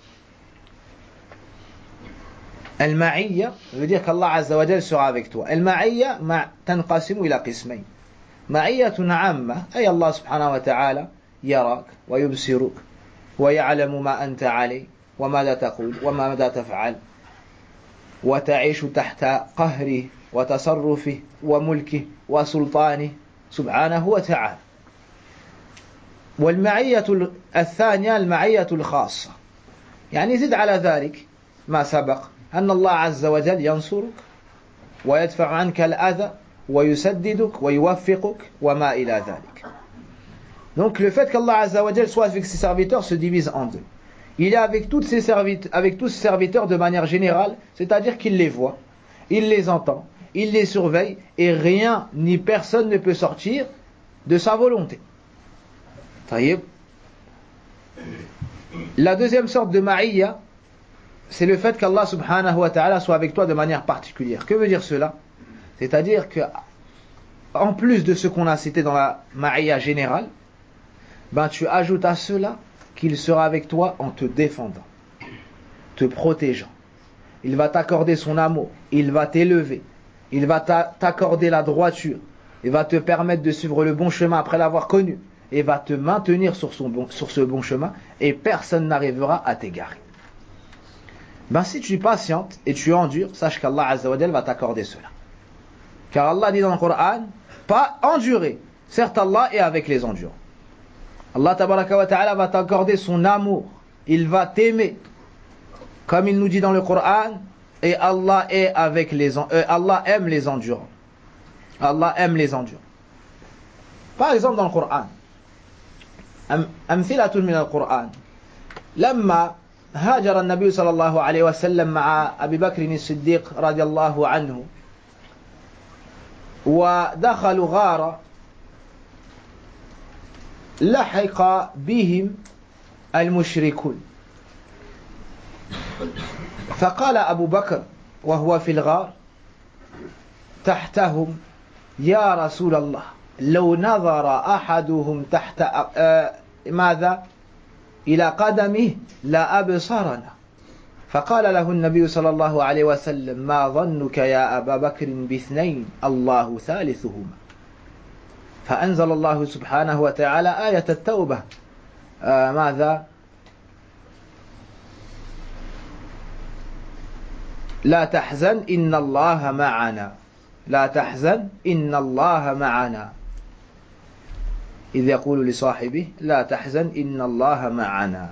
Al-ma'iyya veut dire qu'Allah Azza wa Jal sera avec toi. Al-ma'iyya tanqasimu ila qismayn. Ma'iyyatun 'amma, ay Allah subhanahu wa ta'ala yarak wa yubsiruk wa ya'lamu ma anta 'alayh wa madha taqul wa madha taf'al wa ta'ishu tahta qahrihi wa tasarrufihi wa mulkihi wa sultanihi subhanahu wa ta'ala. والمعية الثانية المعية الخاصة يعني زد على ذلك ما سبق أن الله عز وجل ينصرك ويدفع عنك الأذى ويسددك ويوفقك وما إلى ذلك. Donc le fait qu'Allah Azza wa Jal soit avec ses serviteurs se divise en deux. Il est avec, toutes ses serviteurs, avec tous ses serviteurs de manière générale, c'est-à-dire qu'il les voit, il les entend, il les surveille et rien ni personne ne peut sortir de sa volonté. La deuxième sorte de ma'iyya, c'est le fait qu'Allah subhanahu wa ta'ala soit avec toi de manière particulière. Que veut dire cela? C'est-à-dire que, en plus de ce qu'on a cité dans la ma'iyya générale, ben tu ajoutes à cela qu'il sera avec toi en te défendant, te protégeant. Il va t'accorder son amour, il va t'élever, il va t'accorder la droiture, il va te permettre de suivre le bon chemin après l'avoir connu, et va te maintenir sur, son bon, sur ce bon chemin, et personne n'arrivera à t'égarer. Ben si tu patientes et tu endures, sache qu'Allah Azza wa Jal va t'accorder cela. Car Allah dit dans le Coran, pas endurer. Certes, Allah est avec les endurants. Allah tabaraka wa ta'ala va t'accorder son amour. Il va t'aimer. Comme il nous dit dans le Coran, et Allah est avec les euh, Allah aime les endurants. Allah aime les endurants. Par exemple dans le Coran, أمثلة من القرآن لما هاجر النبي صلى الله عليه وسلم مع أبي بكر الصديق رضي الله عنه ودخلوا غارة لحق بهم المشركون فقال أبو بكر وهو في الغار تحتهم يا رسول الله لو نظر أحدهم تحت آه ماذا إلى قدمه لا أبصرنا فقال له النبي صلى الله عليه وسلم ما ظنك يا أبا بكر باثنين الله ثالثهما فأنزل الله سبحانه وتعالى آية التوبة آه ماذا لا تحزن إن الله معنا لا تحزن إن الله معنا إذ يقول لصاحبه لا تحزن إن الله معنا.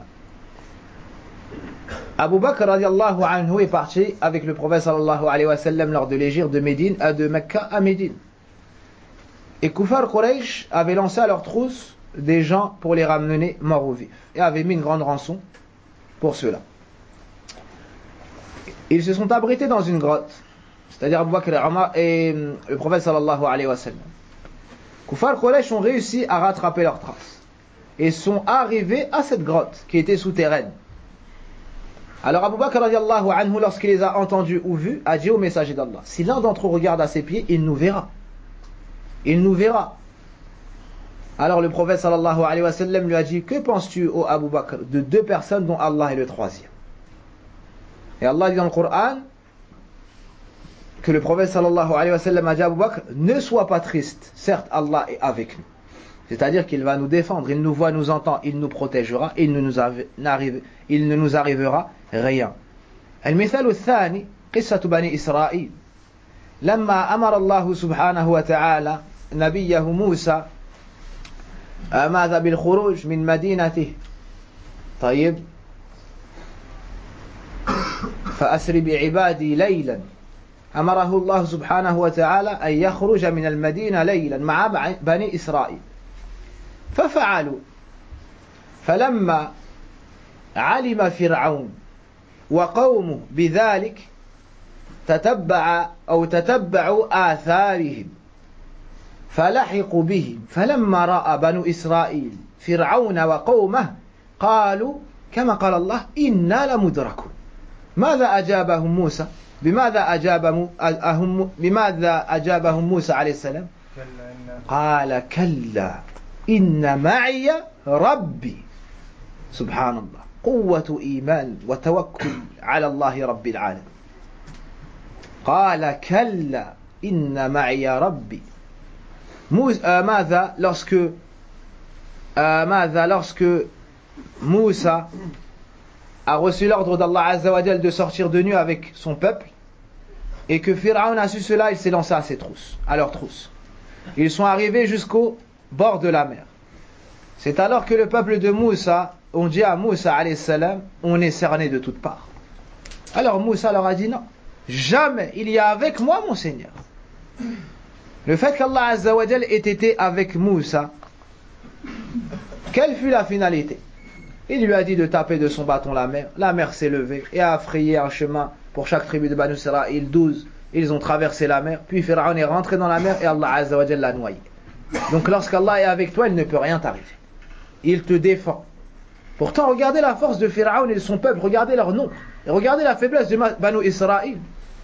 Abu Bakr radiallahu anhu est parti avec le prophète sallallahu alayhi wa sallam lors de l'hégire de Médine à de Mecca à Médine. Et Kufar Quraysh avait lancé à leur trousse des gens pour les ramener morts ou vifs et avait mis une grande rançon pour cela. Ils se sont abrités dans une grotte, c'est-à-dire Abu Bakr et Omar et le prophète sallallahu alayhi wa sallam. Kufar Quraysh ont réussi à rattraper leurs traces et sont arrivés à cette grotte qui était souterraine. Alors Abu Bakr radiallahu anhu, lorsqu'il les a entendus ou vus, a dit au messager d'Allah, si l'un d'entre eux regarde à ses pieds, il nous verra. Il nous verra. Alors le prophète sallallahu alayhi wa sallam lui a dit, que penses-tu, ô Abu Bakr, de deux personnes dont Allah est le troisième? Et Allah dit dans le Coran que le prophète sallallahu alayhi wa sallam a dit à Abu Bakr, ne sois pas triste, certes Allah est avec nous. C'est-à-dire qu'il va nous défendre, il nous voit, nous entend, il nous protégera, il ne nous, arrive, il ne nous arrivera rien. المثال الثاني قصة بني إسرائيل لما أمر الله سبحانه وتعالى نبيه موسى ماذا بالخروج من مدينته طيب فأسر بعبادي ليلا أمره الله سبحانه وتعالى أن يخرج من المدينة ليلا مع بني إسرائيل ففعلوا فلما علم فرعون وقومه بذلك تتبع أو تتبعوا آثارهم فلحقوا بهم فلما رأى بنو إسرائيل فرعون وقومه قالوا كما قال الله إنا لمدركون. ماذا أجابهم موسى؟ بماذا أجابهم بماذا أجابهم موسى عليه السلام؟ قال كلا إن معي ربي. سبحان الله، قوة إيمان وتوكل على الله رب العالمين. قال كلا إن معي ربي. ماذا lorsque ماذا lorsque Moussa a reçu l'ordre d'Allah Azza wa Jal de sortir de nuit avec son peuple et que Pharaon a su cela, il s'est lancé à ses trousses, à leurs trousses. Ils sont arrivés jusqu'au bord de la mer. C'est alors que le peuple de Moussa ont dit à Moussa alayhi salam, on est cerné de toutes parts. Alors Moussa leur a dit non, jamais il y a avec moi mon Seigneur. Le fait qu'Allah Azza wa Jal ait été avec Moussa, quelle fut la finalité? Il lui a dit de taper de son bâton la mer. La mer s'est levée et a frayé un chemin pour chaque tribu de Banu Israël. douze, ils ont traversé la mer. Puis Pharaon est rentré dans la mer et Allah Azza wa Jal l'a noyé. Donc lorsqu'Allah est avec toi, il ne peut rien t'arriver. Il te défend. Pourtant, regardez la force de Pharaon et de son peuple. Regardez leur nom. Et regardez la faiblesse de Banu Israël.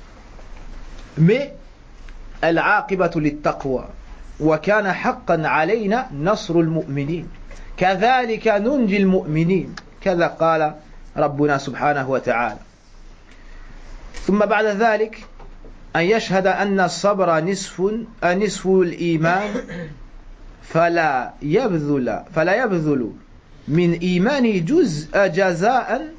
Mais العاقبة للتقوى وكان حقا علينا نصر المؤمنين كذلك ننجي المؤمنين كذا قال ربنا سبحانه وتعالى. ثم بعد ذلك أن يشهد أن الصبر نصف نصف الإيمان فلا يبذل فلا يبذل من إيمانه جزء جزاء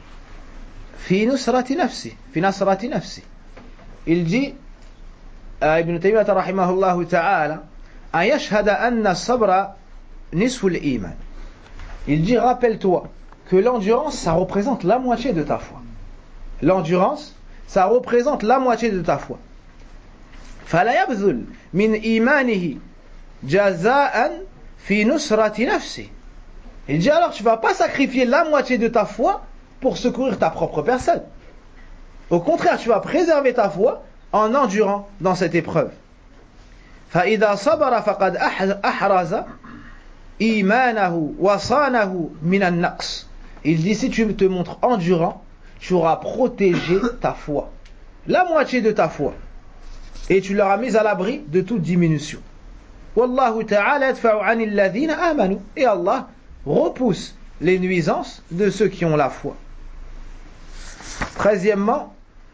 في نصرة نفسه في نصرة نفسه. Il dit Ibn Taymiyyah rahimahullah ta'ala an yashhada anna as-sabra nisfu al-iman. Il dit rappelle-toi que l'endurance ça représente la moitié de ta foi. L'endurance ça représente la moitié de ta foi. Fala yabdhul min imanihi jazaan fi nusrati nafsi. Il dit alors tu vas pas sacrifier la moitié de ta foi pour secourir ta propre personne. Au contraire, tu vas préserver ta foi en endurant dans cette épreuve. فإذا صبر فقد أحرز إيمانه وصانه من النقص. Il dit si tu te montres endurant, tu auras protégé ta foi, la moitié de ta foi, et tu l'auras mise à l'abri de toute diminution. والله تعالى يدفع عن الذين آمنوا. Et Allah repousse les nuisances de ceux qui ont la foi. Treizièmement,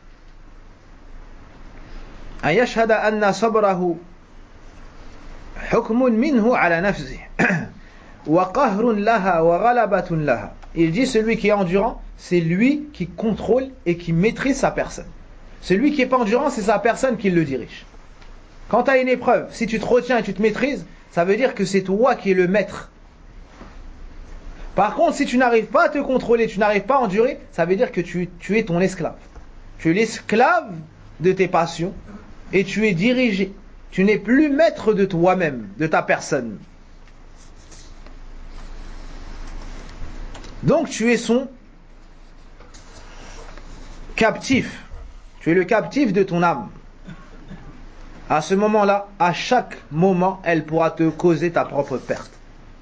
أن يشهد أن صبره حكم منه على نفسه وَقَهْرٌ لَهَا وَغَلَبَةٌ لَهَا. Il dit celui qui est endurant, c'est lui qui contrôle et qui maîtrise sa personne. Celui qui n'est pas endurant, c'est sa personne qui le dirige. Quand tu as une épreuve, si tu te retiens et tu te maîtrises, ça veut dire que c'est toi qui es le maître. Par contre, si tu n'arrives pas à te contrôler, tu n'arrives pas à endurer, ça veut dire que tu, tu es ton esclave. Tu es l'esclave de tes passions et tu es dirigé. Tu n'es plus maître de toi-même, de ta personne. Donc tu es son captif. Tu es le captif de ton âme. À ce moment-là, à chaque moment, elle pourra te causer ta propre perte.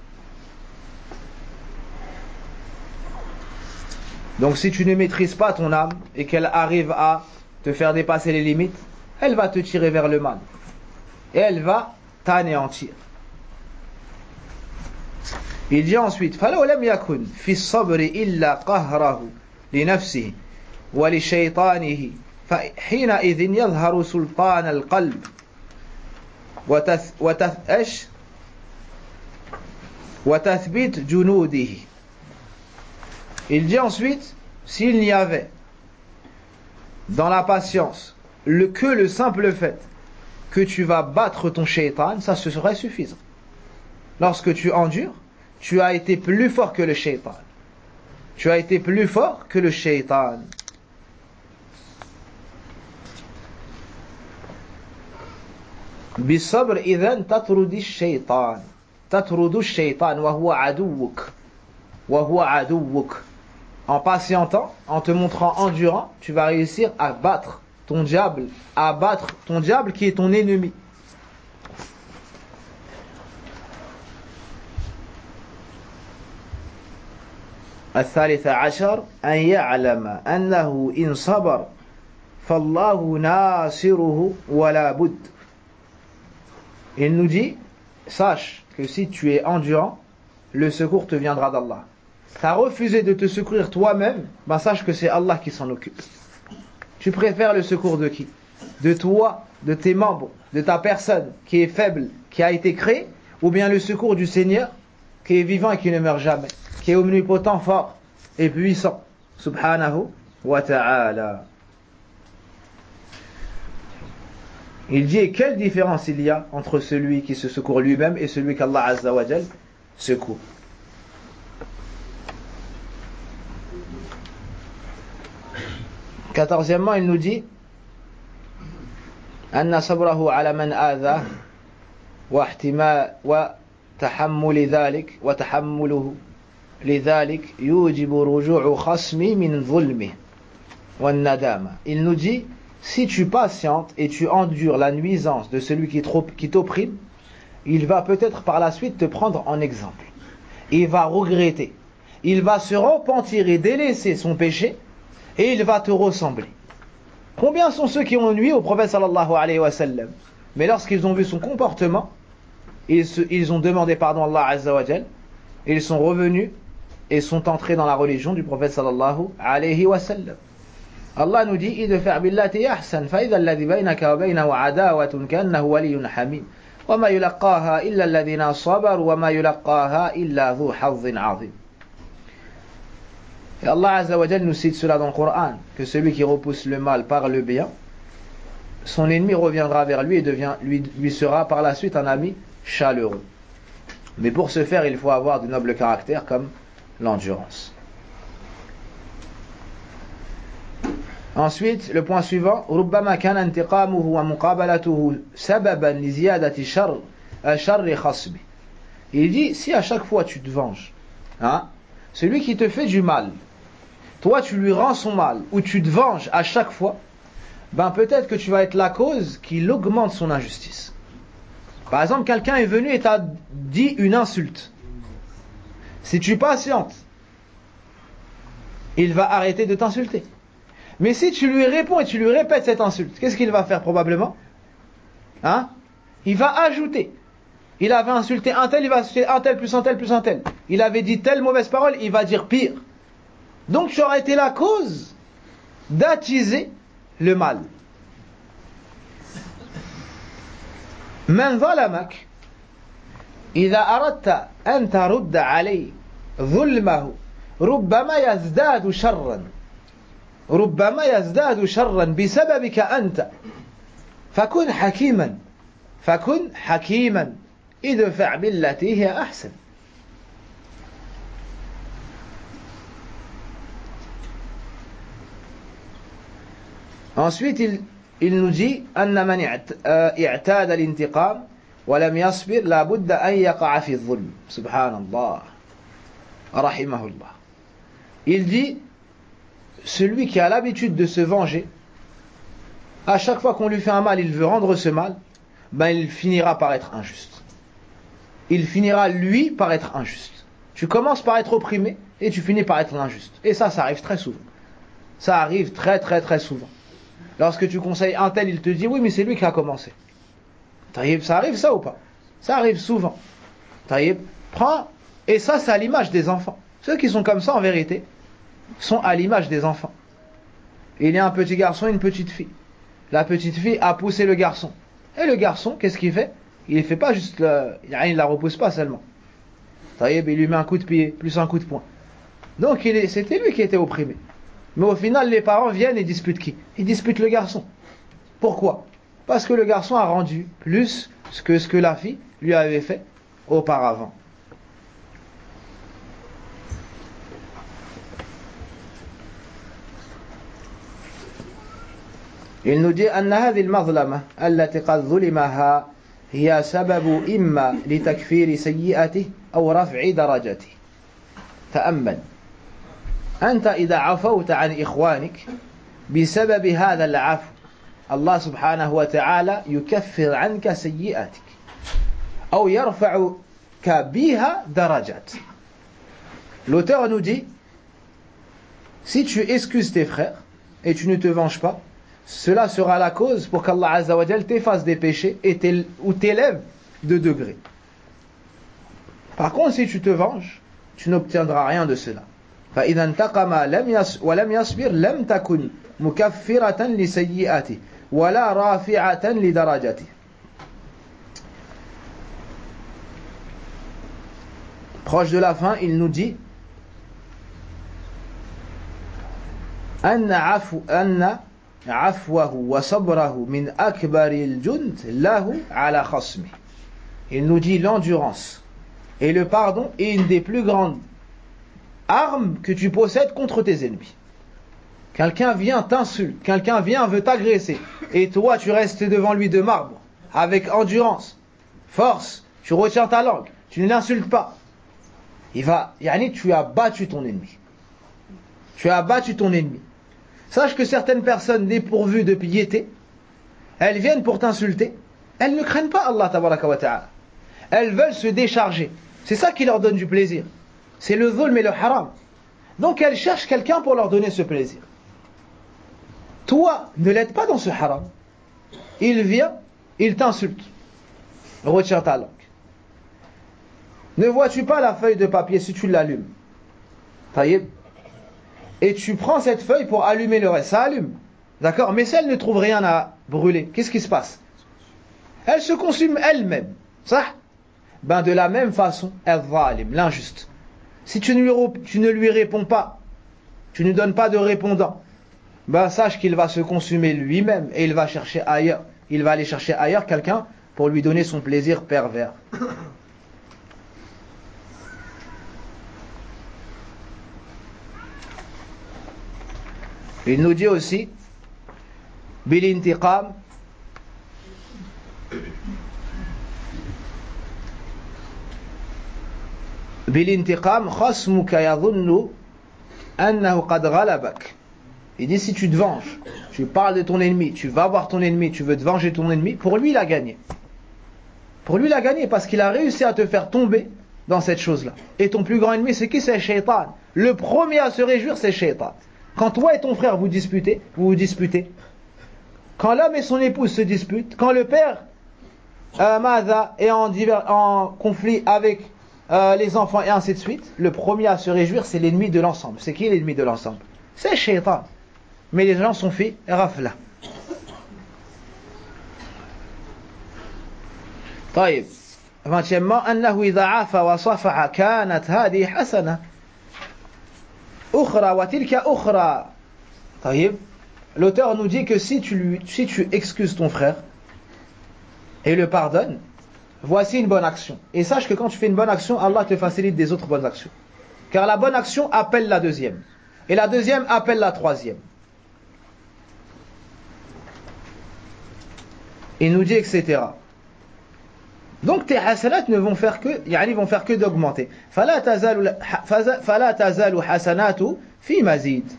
Donc si tu ne maîtrises pas ton âme et qu'elle arrive à te faire dépasser les limites, elle va te tirer vers le mal. Et elle va t'anéantir. Il dit ensuite فَلَوْ لَمْ يَكُنْ فِي الصَّبْرِ إِلَّا قَهْرَهُ لِنَفْسِهِ وَلِشَيْطَانِهِ فَحِينَئِذٍ يَظْهَرُ سُلْطَانَ الْقَلْبِ وَتَثْبِيتُ جُنُودِهِ. Il dit ensuite, s'il n'y avait dans la patience le, que le simple fait que tu vas battre ton shaitan, ça ce serait suffisant. Lorsque tu endures, tu as été plus fort que le shaitan. Tu as été plus fort que le shaitan. بالصبر إذن تطرد الشيطان تطرد الشيطان وهو عدوك وهو عدوك. En patientant, en te montrant endurant, tu vas réussir à battre ton diable, à battre ton diable qui est ton ennemi. الثالث عشر أن يعلم أنه إن صبر فالله ناصره ولا بد. Il nous dit, sache que si tu es endurant, le secours te viendra d'Allah. Tu as refusé de te secourir toi-même, ben sache que c'est Allah qui s'en occupe. Tu préfères le secours de qui? De toi, de tes membres, de ta personne qui est faible, qui a été créée, ou bien le secours du Seigneur qui est vivant et qui ne meurt jamais, qui est omnipotent, fort et puissant, subhanahu wa ta'ala. Il dit, et quelle différence il y a entre celui qui se secourt lui-même et celui qu'Allah Azza wa Jal secourt. Quatorzièmement, il nous dit أن صبره على من آذاه واحتمال وتحمل ذلك وتحمله لذلك يوجب رجوع خصمي من ظلمه والندامة. Il nous dit, si tu patientes et tu endures la nuisance de celui qui t'opprime, il va peut-être par la suite te prendre en exemple. Il va regretter, il va se repentir et délaisser son péché et il va te ressembler. Combien sont ceux qui ont nui au prophète sallallahu alayhi wa sallam, mais lorsqu'ils ont vu son comportement, ils, se, ils ont demandé pardon à Allah azza wa jal, ils sont revenus et sont entrés dans la religion du prophète sallallahu alayhi wa sallam. Allah nous dit idfa' billati ahsan fa idha alladhi baynaka wa baynahu adawatun ka'annahu waliyyun hamim wa ma yulaqaha illa alladhina sabaru wa ma yulaqaha illa dhu hazzin 'azim. Et Allah Azza wa Jal nous cite cela dans le Coran, que celui qui repousse le mal par le bien, son ennemi reviendra vers lui et devient, lui, lui sera par la suite un ami chaleureux. Mais pour ce faire, il faut avoir de nobles caractères comme l'endurance. Ensuite, le point suivant, ربما كان انتقامه ومقابلته سببا لزيادة شر شر خصبه. Il dit, si à chaque fois tu te venges, hein, celui qui te fait du mal, toi tu lui rends son mal, ou tu te venges à chaque fois, ben peut-être que tu vas être la cause qu'il augmente son injustice. Par exemple, quelqu'un est venu et t'a dit une insulte. Si tu patientes, il va arrêter de t'insulter. Mais si tu lui réponds et tu lui répètes cette insulte, qu'est-ce qu'il va faire probablement? Hein? Il va ajouter. Il avait insulté un tel, il va insulter un tel, plus un tel, plus un tel. Il avait dit telle mauvaise parole, il va dire pire. Donc tu aurais été la cause d'attiser le mal. Man zalamak, إذا أردت أن ترد عليه ظلمه ربما يزداد شرا ربما يزداد شرا بسببك أنت فكن حكيما فكن حكيما ادفع بالتي هي أحسن. Ensuite, il, il nous dit أن من اعتاد الانتقام ولم يصبر لابد أن يقع في الظلم. سبحان الله رحمه الله. Il dit celui qui a l'habitude de se venger, à chaque fois qu'on lui fait un mal, il veut rendre ce mal, ben il finira par être injuste. Il finira lui par être injuste. Tu commences par être opprimé et tu finis par être injuste. Et ça, ça arrive très souvent. Ça arrive très très très souvent. Lorsque tu conseilles un tel, il te dit oui mais c'est lui qui a commencé. Ça arrive ça ou pas? Ça arrive souvent. Prends, et ça c'est à l'image des enfants. Ceux qui sont comme ça en vérité sont à l'image des enfants. Il y a un petit garçon et une petite fille. La petite fille a poussé le garçon. Et le garçon, qu'est-ce qu'il fait? Il ne fait pas juste le... il ne la repousse pas seulement. Il lui met un coup de pied, plus un coup de poing. Donc il est... c'était lui qui était opprimé. Mais au final, les parents viennent et disputent qui? Ils disputent le garçon. Pourquoi? Parce que le garçon a rendu plus que ce que la fille lui avait fait auparavant. Il nous dit أن هذه المظلمة التي قد ظلمها هي سبب إما لتكفير سيئته أو رفع درجته. تأمل أنت إذا عفوت عن إخوانك بسبب هذا العفو الله سبحانه وتعالى يكفر عنك سيئاتك أو يرفعك بها درجات. L'auteur nous dit si tu excuses tes frères et tu ne te venges pas, cela sera la cause pour qu'Allah Azza wa Jal t'efface des péchés et ou t'élève de degrés. Par contre, si tu te venges, tu n'obtiendras rien de cela. فإذا انتقم ولم يصبر لم تكن مكفرة لسيئاته ولا رافعة لدرجته. Proche de la fin, il nous dit أن عفو أن عفوه وصبره من أكبر الجند له على خصمه. Il nous dit l'endurance et le pardon est une des plus grandes armes que tu possèdes contre tes ennemis. Quelqu'un vient t'insulte, quelqu'un vient veut t'agresser et toi tu restes devant lui de marbre avec endurance, force, tu retiens ta langue, tu ne l'insultes pas. Il va, yani tu as battu ton ennemi. Tu as battu ton ennemi. Sache que certaines personnes dépourvues de piété, elles viennent pour t'insulter, elles ne craignent pas Allah tabaraka wa ta'ala. Elles veulent se décharger. C'est ça qui leur donne du plaisir. C'est le zulm et le haram. Donc elles cherchent quelqu'un pour leur donner ce plaisir. Toi, ne l'aide pas dans ce haram. Il vient, il t'insulte. Retiens ta langue. Ne vois-tu pas la feuille de papier si tu l'allumes? Taïeb. Et tu prends cette feuille pour allumer le reste. Ça allume. D'accord? Mais si elle ne trouve rien à brûler, qu'est-ce qui se passe? Elle se consume elle-même. Ça? Ben de la même façon, al-zalim, l'injuste. Si tu ne, lui, tu ne lui réponds pas, tu ne donnes pas de répondant, ben sache qu'il va se consumer lui-même et il va chercher ailleurs. Il va aller chercher ailleurs quelqu'un pour lui donner son plaisir pervers. Il nous dit aussi bilintiqam bilintiqam khasmuka yadhunnu annahu qad ghalabak. Il dit si tu te venges, tu parles de ton ennemi, tu vas voir ton ennemi, tu veux te venger de ton ennemi, pour lui il a gagné. Pour lui il a gagné parce qu'il a réussi à te faire tomber dans cette chose-là. Et ton plus grand ennemi c'est qui? C'est Shaitan. Le premier à se réjouir c'est Shaitan. Quand toi et ton frère vous disputez, vous vous disputez. Quand l'homme et son épouse se disputent, quand le père euh, Mada est en, divers, en conflit avec euh, les enfants et ainsi de suite, le premier à se réjouir c'est l'ennemi de l'ensemble. C'est qui l'ennemi de l'ensemble? C'est Shaitan. Mais les gens sont faits rafla. طيب vingtièmement أنه إذا عفا وصفح كانت هذه حسنة أخرى وتلك أخرى. طيب, l'auteur nous dit que si tu, lui, si tu excuses ton frère et le pardonnes, voici une bonne action. Et sache que quand tu fais une bonne action, Allah te facilite des autres bonnes actions. Car la bonne action appelle la deuxième. Et la deuxième appelle la troisième. Il nous dit et cetera. Donc tes hasanat ne vont faire que, yani vont faire que d'augmenter. فلا تزال فلا تزال حسنات في مزيد.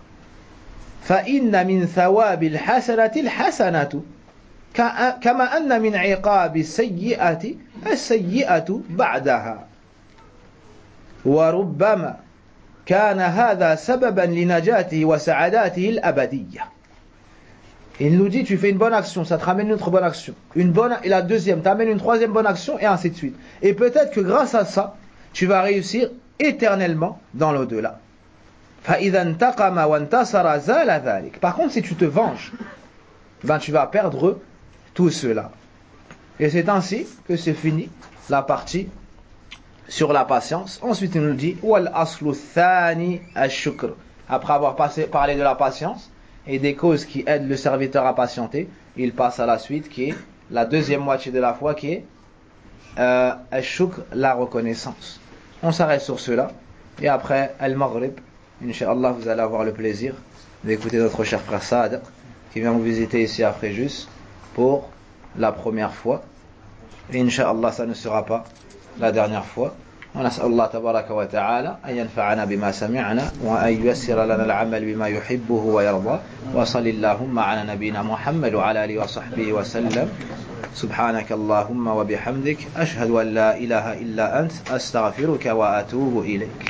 فإن من ثواب الحسنة الحسنة كما أن من عقاب السيئة السيئة بعدها. وربما كان هذا سببا لنجاته وسعاداته الأبدية. Il nous dit, tu fais une bonne action, ça te ramène une autre bonne action. Une bonne, et la deuxième t'amène une troisième bonne action, et ainsi de suite. Et peut-être que grâce à ça, tu vas réussir éternellement dans l'au-delà. فَإِذَا انْتَقَمَ وَانْتَصَرَ زَالَ ذَلِكَ. Par contre, si tu te venges, ben tu vas perdre tout cela. Et c'est ainsi que se finit la partie sur la patience. Ensuite, il nous dit, وَالْأَصْلُ الثَّانِي الشُّكْرُ. Après avoir passé, parlé de la patience, et des causes qui aident le serviteur à patienter, il passe à la suite qui est la deuxième moitié de la foi qui est euh, al-shukr, la reconnaissance. On s'arrête sur cela et après al-maghrib, Inch'Allah, vous allez avoir le plaisir d'écouter notre cher frère Saad qui vient vous visiter ici à Fréjus pour la première fois. Et Inch'Allah, ça ne sera pas la dernière fois. ونسأل الله تبارك وتعالى أن ينفعنا بما سمعنا وأن ييسر لنا العمل بما يحبه ويرضى. وصل اللهم على نبينا محمد وعلى آله وصحبه وسلم. سبحانك اللهم وبحمدك أشهد أن لا إله إلا أنت أستغفرك وأتوب إليك.